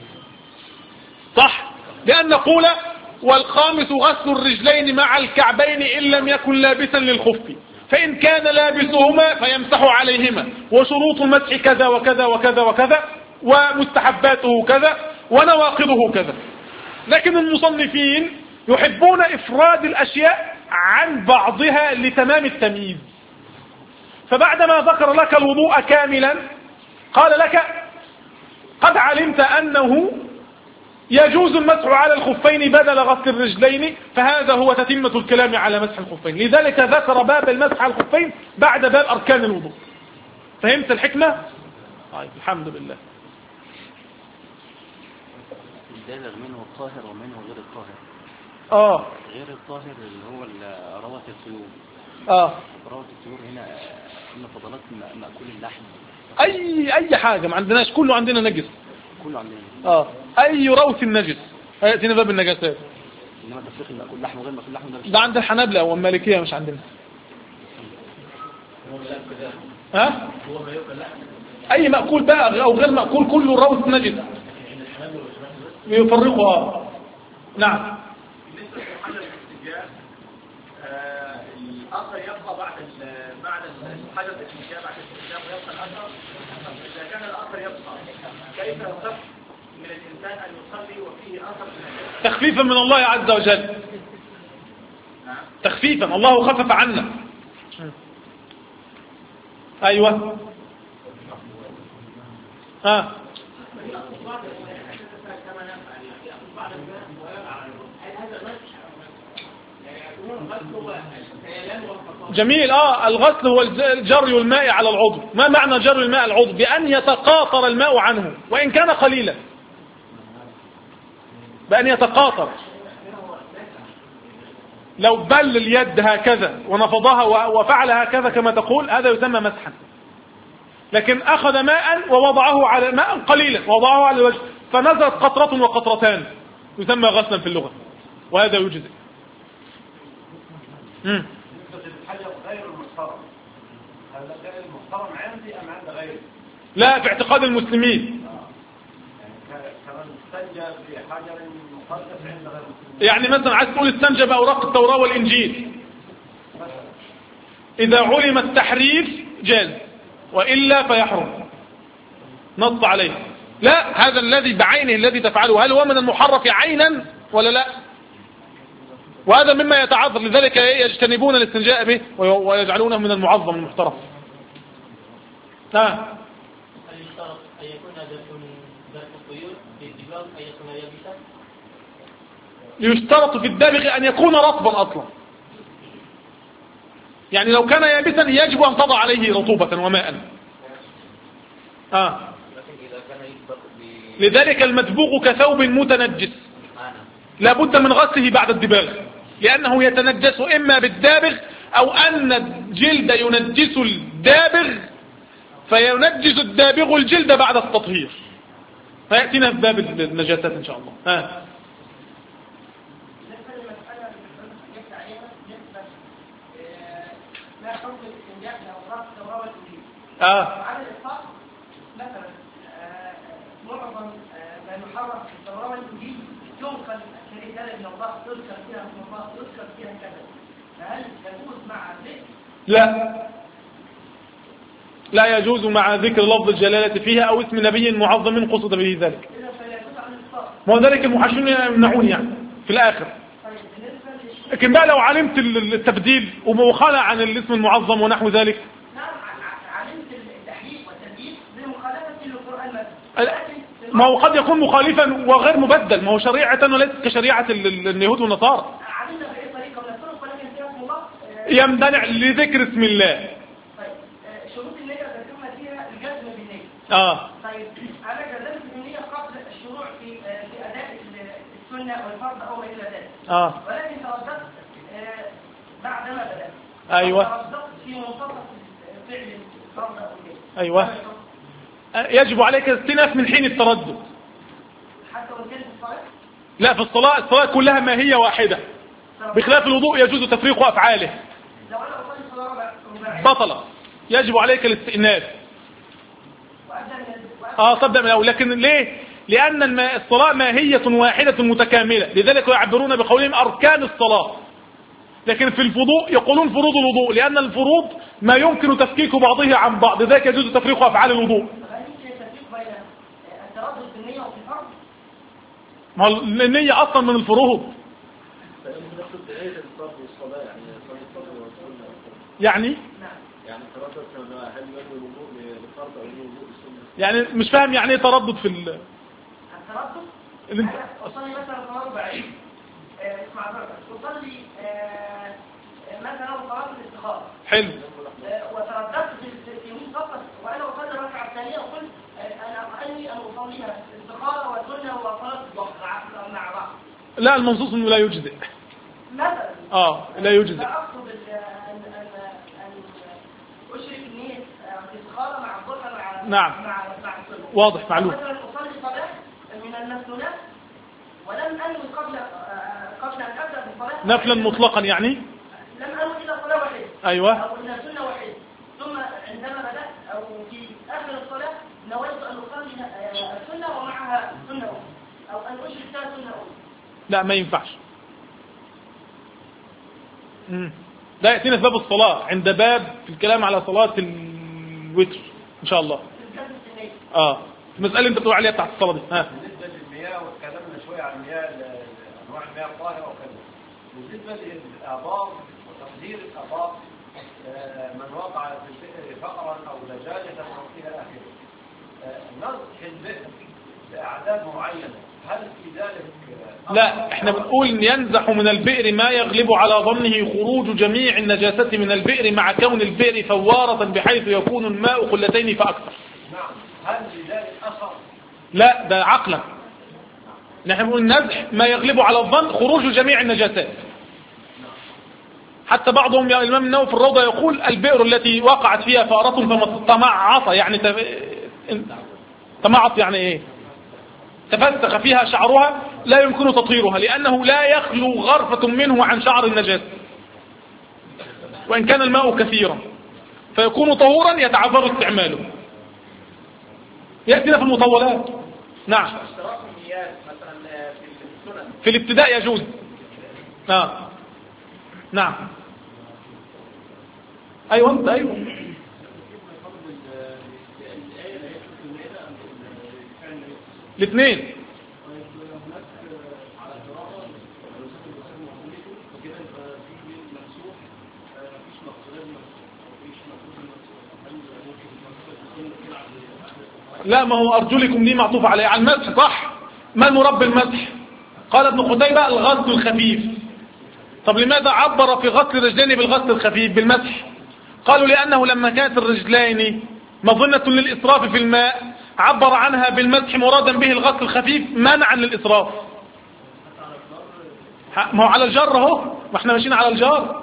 صح؟ لأن نقول والخامس غسل الرجلين مع الكعبين إن لم يكن لابسا للخف، فإن كان لابسهما فيمسح عليهما، وشروط المسح كذا وكذا وكذا وكذا، ومستحباته كذا ونواقضه كذا. لكن المصنفين يحبون إفراد الأشياء عن بعضها لتمام التمييز. فبعدما ذكر لك الوضوء كاملا قال لك قد علمت أنه يجوز المسح على الخفين بدل غسل الرجلين، فهذا هو تتمة الكلام على مسح الخفين. لذلك ذكر باب المسح على الخفين بعد باب أركان الوضوء. فهمت الحكمة؟ طيب الحمد لله. البالغ منه الطاهر ومنه غير الطاهر. اه غير الطاهر اللي هو روث الطيور. اه روث الطيور هنا هنا فضلات مأكول اللحم. اي اي حاجه ما عندناش، كله عندنا نجس. كله عندنا. اه اي روث النجس هياتينا باب النجاسات. انما تفريق مأكول لحم وغير مأكول لحم ده ده عند الحنابلة والمالكية مش عندنا. ها اي مأكول بقى او غير مأكول كله روث نجس يفرقها. نعم. بالنسبه لحجر الاستنجاء الاثر يبقى بعد بعد حجر الاستنجاء بعد الاستنجاء ويبقى الاثر. اذا كان الاثر يبقى كيف يصح من الانسان ان يصلي وفيه اثر من تخفيفا من الله عز وجل. تخفيفا الله خفف عنا. ايوه ها جميل. اه الغسل هو جري الماء على العضو. ما معنى جري الماء على العضو؟ بأن يتقاطر الماء عنه وإن كان قليلا، بأن يتقاطر. لو بل اليد هكذا ونفضها وفعل هكذا كما تقول هذا يسمى مسحا. لكن أخذ ماء ووضعه على ماء قليلا ووضعه على الوجه فنزلت قطرة وقطرتان يسمى غسلا في اللغة، وهذا يجزئ. امم الحجر غير المحترم، هذا غير المحترم عندي ام عند غيري؟ لا، في اعتقاد المسلمين. يعني كمان استنجى بحجر مقدس عند غير المسلمين. يعني مثلا عايز تقول استنجى بأوراق التوراة والإنجيل، إذا علم التحريف جاز وإلا فيحرم، نص عليه. لا، هذا الذي بعينه الذي تفعله هل هو من المحرف عينا ولا لا؟ وهذا مما يتعذر، لذلك يجتنبون الاستنجاء به ويجعلونه من المعظم المحترم. نعم. هل يشترط أن يكون درس الطيور في الدباغ أن يكون يابسا؟ يشترط في الدابغ أن يكون رطبا أصلا، يعني لو كان يابسا يجب أن تضع عليه رطوبة وماء. آه. لذلك المدبوغ كثوب متنجس لا بد من غسله بعد الدباغ، لأنه يتنجس إما بالدابغ أو أن الجلد ينجس الدابغ فينجس الدابغ الجلد بعد التطهير. فيأتينا في باب النجاسات إن شاء الله. ها. آه. على الإطلاق مثلا معظم ما يحرم في التوراة والإنجيل ينقل كرجال من الله يذكر فيها من الله يذكر فيها كذا، فهل يجوز مع ذكر؟ لا، لا يجوز مع ذكر لفظ الجلالة فيها أو اسم نبي معظم قصد به ذلك. ما هو ذلك المحاشون يمنعون يعني في الآخر. لكن بقى لو علمت التبديل ومخالع عن الاسم المعظم ونحو ذلك. ما هو قد يكون مخالفا وغير مبدل، ما هو شريعة وليس كشريعة اليهود والنصارى. يمتنع لذكر اسم الله. طيب شروط النية ذكرنا فيها الجزم بالنية. اه. طيب انا جزمت بالنية قبل الشروع في في اداء السنة والفرض او ما الى ذلك. اه. ولكن ترددت بعدما بدأت. ايوه. ترددت في منتصف فعل الفرض او كده. ايوه. يجب عليك الاستئناف من حين التردد. حتى وان كانت الصلاة؟ لا، في الصلاة الصلاة كلها ما هي واحدة، بخلاف الوضوء يجوز تفريق أفعاله. لو انا اصلي صلاة رباعية بطلة، يجب عليك الاستئناف. اه تبدأ من الأول. لكن ليه؟ لأن الصلاة ماهية واحدة متكاملة، لذلك يعبرون بقولهم أركان الصلاة. لكن في الوضوء يقولون فروض الوضوء، لأن الفروض ما يمكن تفكيك بعضها عن بعض، لذلك يجوز تفريق أفعال الوضوء. ما هو النية اصلا من الفروض. يعني يعني مش فاهم يعني ايه تردد في ال التردد اللي انت اصلي مثلا صلاه بعيد اسمع بقى اصلي مثلا صلاه الاستخاره حلو وترددت في يوم فقط وانا اصلي الركعه الثانيه وقلت انا اني ان اصليها استخاره وسنه وصلاه الضحى مع بعض. لا المنصوص انه لا يجزئ مثلا اه لا يجزئ. لا اقصد ان ان ان اشرك نيه الاستخاره مع الضحى مع نعم. مع مع السنه. واضح معلوم. مثلا اصلي صلاه من المسنونات ولم انوي قبل قبل ان ابدا بالصلاه نفلا مطلقا يعني لم انوي الى صلاه واحده ايوه او الى سنه واحده ثم عندما بدات او في اخر الصلاه نويت ان اصلي السنه ومعها سنه اخرى او ان اشرك فيها سنه اخرى. لا ما ينفعش. امم ده ياتينا في باب الصلاه عند باب في الكلام على صلاه الوتر ان شاء الله. اه المساله انت بتقول عليها بتاعت الصلاه دي. ها بالنسبه للمياه وتكلمنا شويه عن المياه انواع المياه الطاهره وكذا. بالنسبه للابار وتقدير الابار من وقع في البئر فقرا او دجاجه او الى اخره. نصح البئر باعداد معينه هل في ذلك؟ لا احنا بنقول ان ينزح من البئر ما يغلب على ظنه خروج جميع النجاسة من البئر مع كون البئر فوارة بحيث يكون الماء قلتين فاكثر. نعم هل لذلك اثر؟ لا ده عقلا. نحن بنقول نزح ما يغلب على الظن خروج جميع النجاسات. حتى بعضهم يا الإمام النووي في الروضة يقول البئر التي وقعت فيها فأرة فتمعط يعني تمعط يعني ايه تفسخ فيها شعرها لا يمكن تطهيرها لأنه لا يخلو غرفة منه عن شعر النجاسة وإن كان الماء كثيرا فيكون طهورا يتعذر استعماله. يأتينا في المطولات. نعم في الابتداء يجوز. نعم نعم أيوة أنت أيوة الاثنين. لا ما هو أرجلكم دي معطوفة عليه على المسح صح. ما المراد بالمسح؟ قال ابن قتيبة الغسل الخفيف. طب لماذا عبر في غسل الرجلين بالغسل الخفيف بالمسح؟ قالوا لأنه لما كانت الرجلين مظنة للإسراف في الماء عبر عنها بالمسح مرادا به الغسل الخفيف منعا للإسراف. ما هو على الجر اهو ما احنا ماشيين على الجر.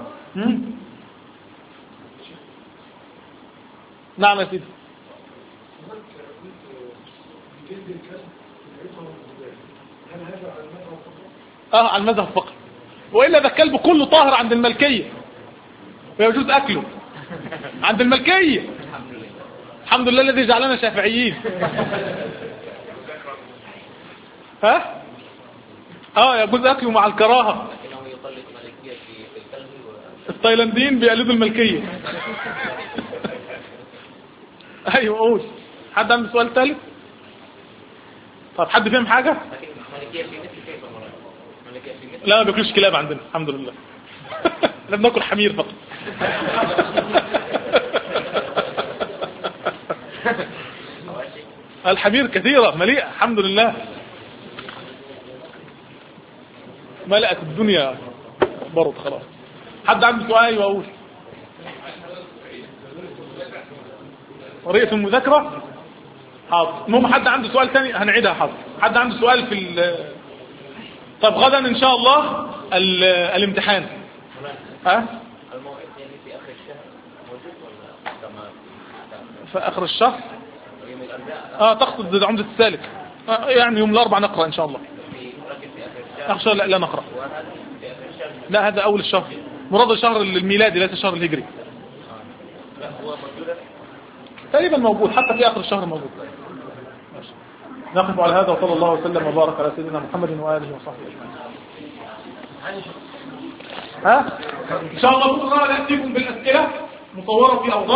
نعم يا سيدي. اه على المذهب فقط وإلا ده الكلب كله طاهر عند الملكية ويجوز أكله عند الملكية. الحمد لله الذي جعلنا شافعيين. ها اه يجوز أكله مع الكراهة. التايلانديين بيقلدوا الملكية. ايوه قول. حد عنده سؤال ثالث؟ طب حد فهم حاجة؟ لا ما بياكلوش كلاب عندنا الحمد لله. احنا بناكل حمير فقط. الحمير كثيرة مليئة الحمد لله ملأت الدنيا برد خلاص. حد عنده سؤال واقول طريقة المذاكرة حاضر. المهم حد عنده سؤال ثاني هنعيدها حاضر. حد عنده سؤال في ال... طب غدا ان شاء الله ال... الامتحان ها في اخر الشهر موجود ولا في اخر الشهر اه تقصد عمدة السالك آه يعني يوم الاربعاء نقرأ ان شاء الله. اخر لا لا نقرأ لا هذا اول الشهر مراد الشهر الميلادي ليس الشهر الهجري. تقريبا موجود حتى في اخر الشهر موجود. نقف على هذا وصلى الله وسلم وبارك على سيدنا محمد واله وصحبه اجمعين. ها ان شاء الله بكره ناتيكم بالاسئله مصوره في اوضاع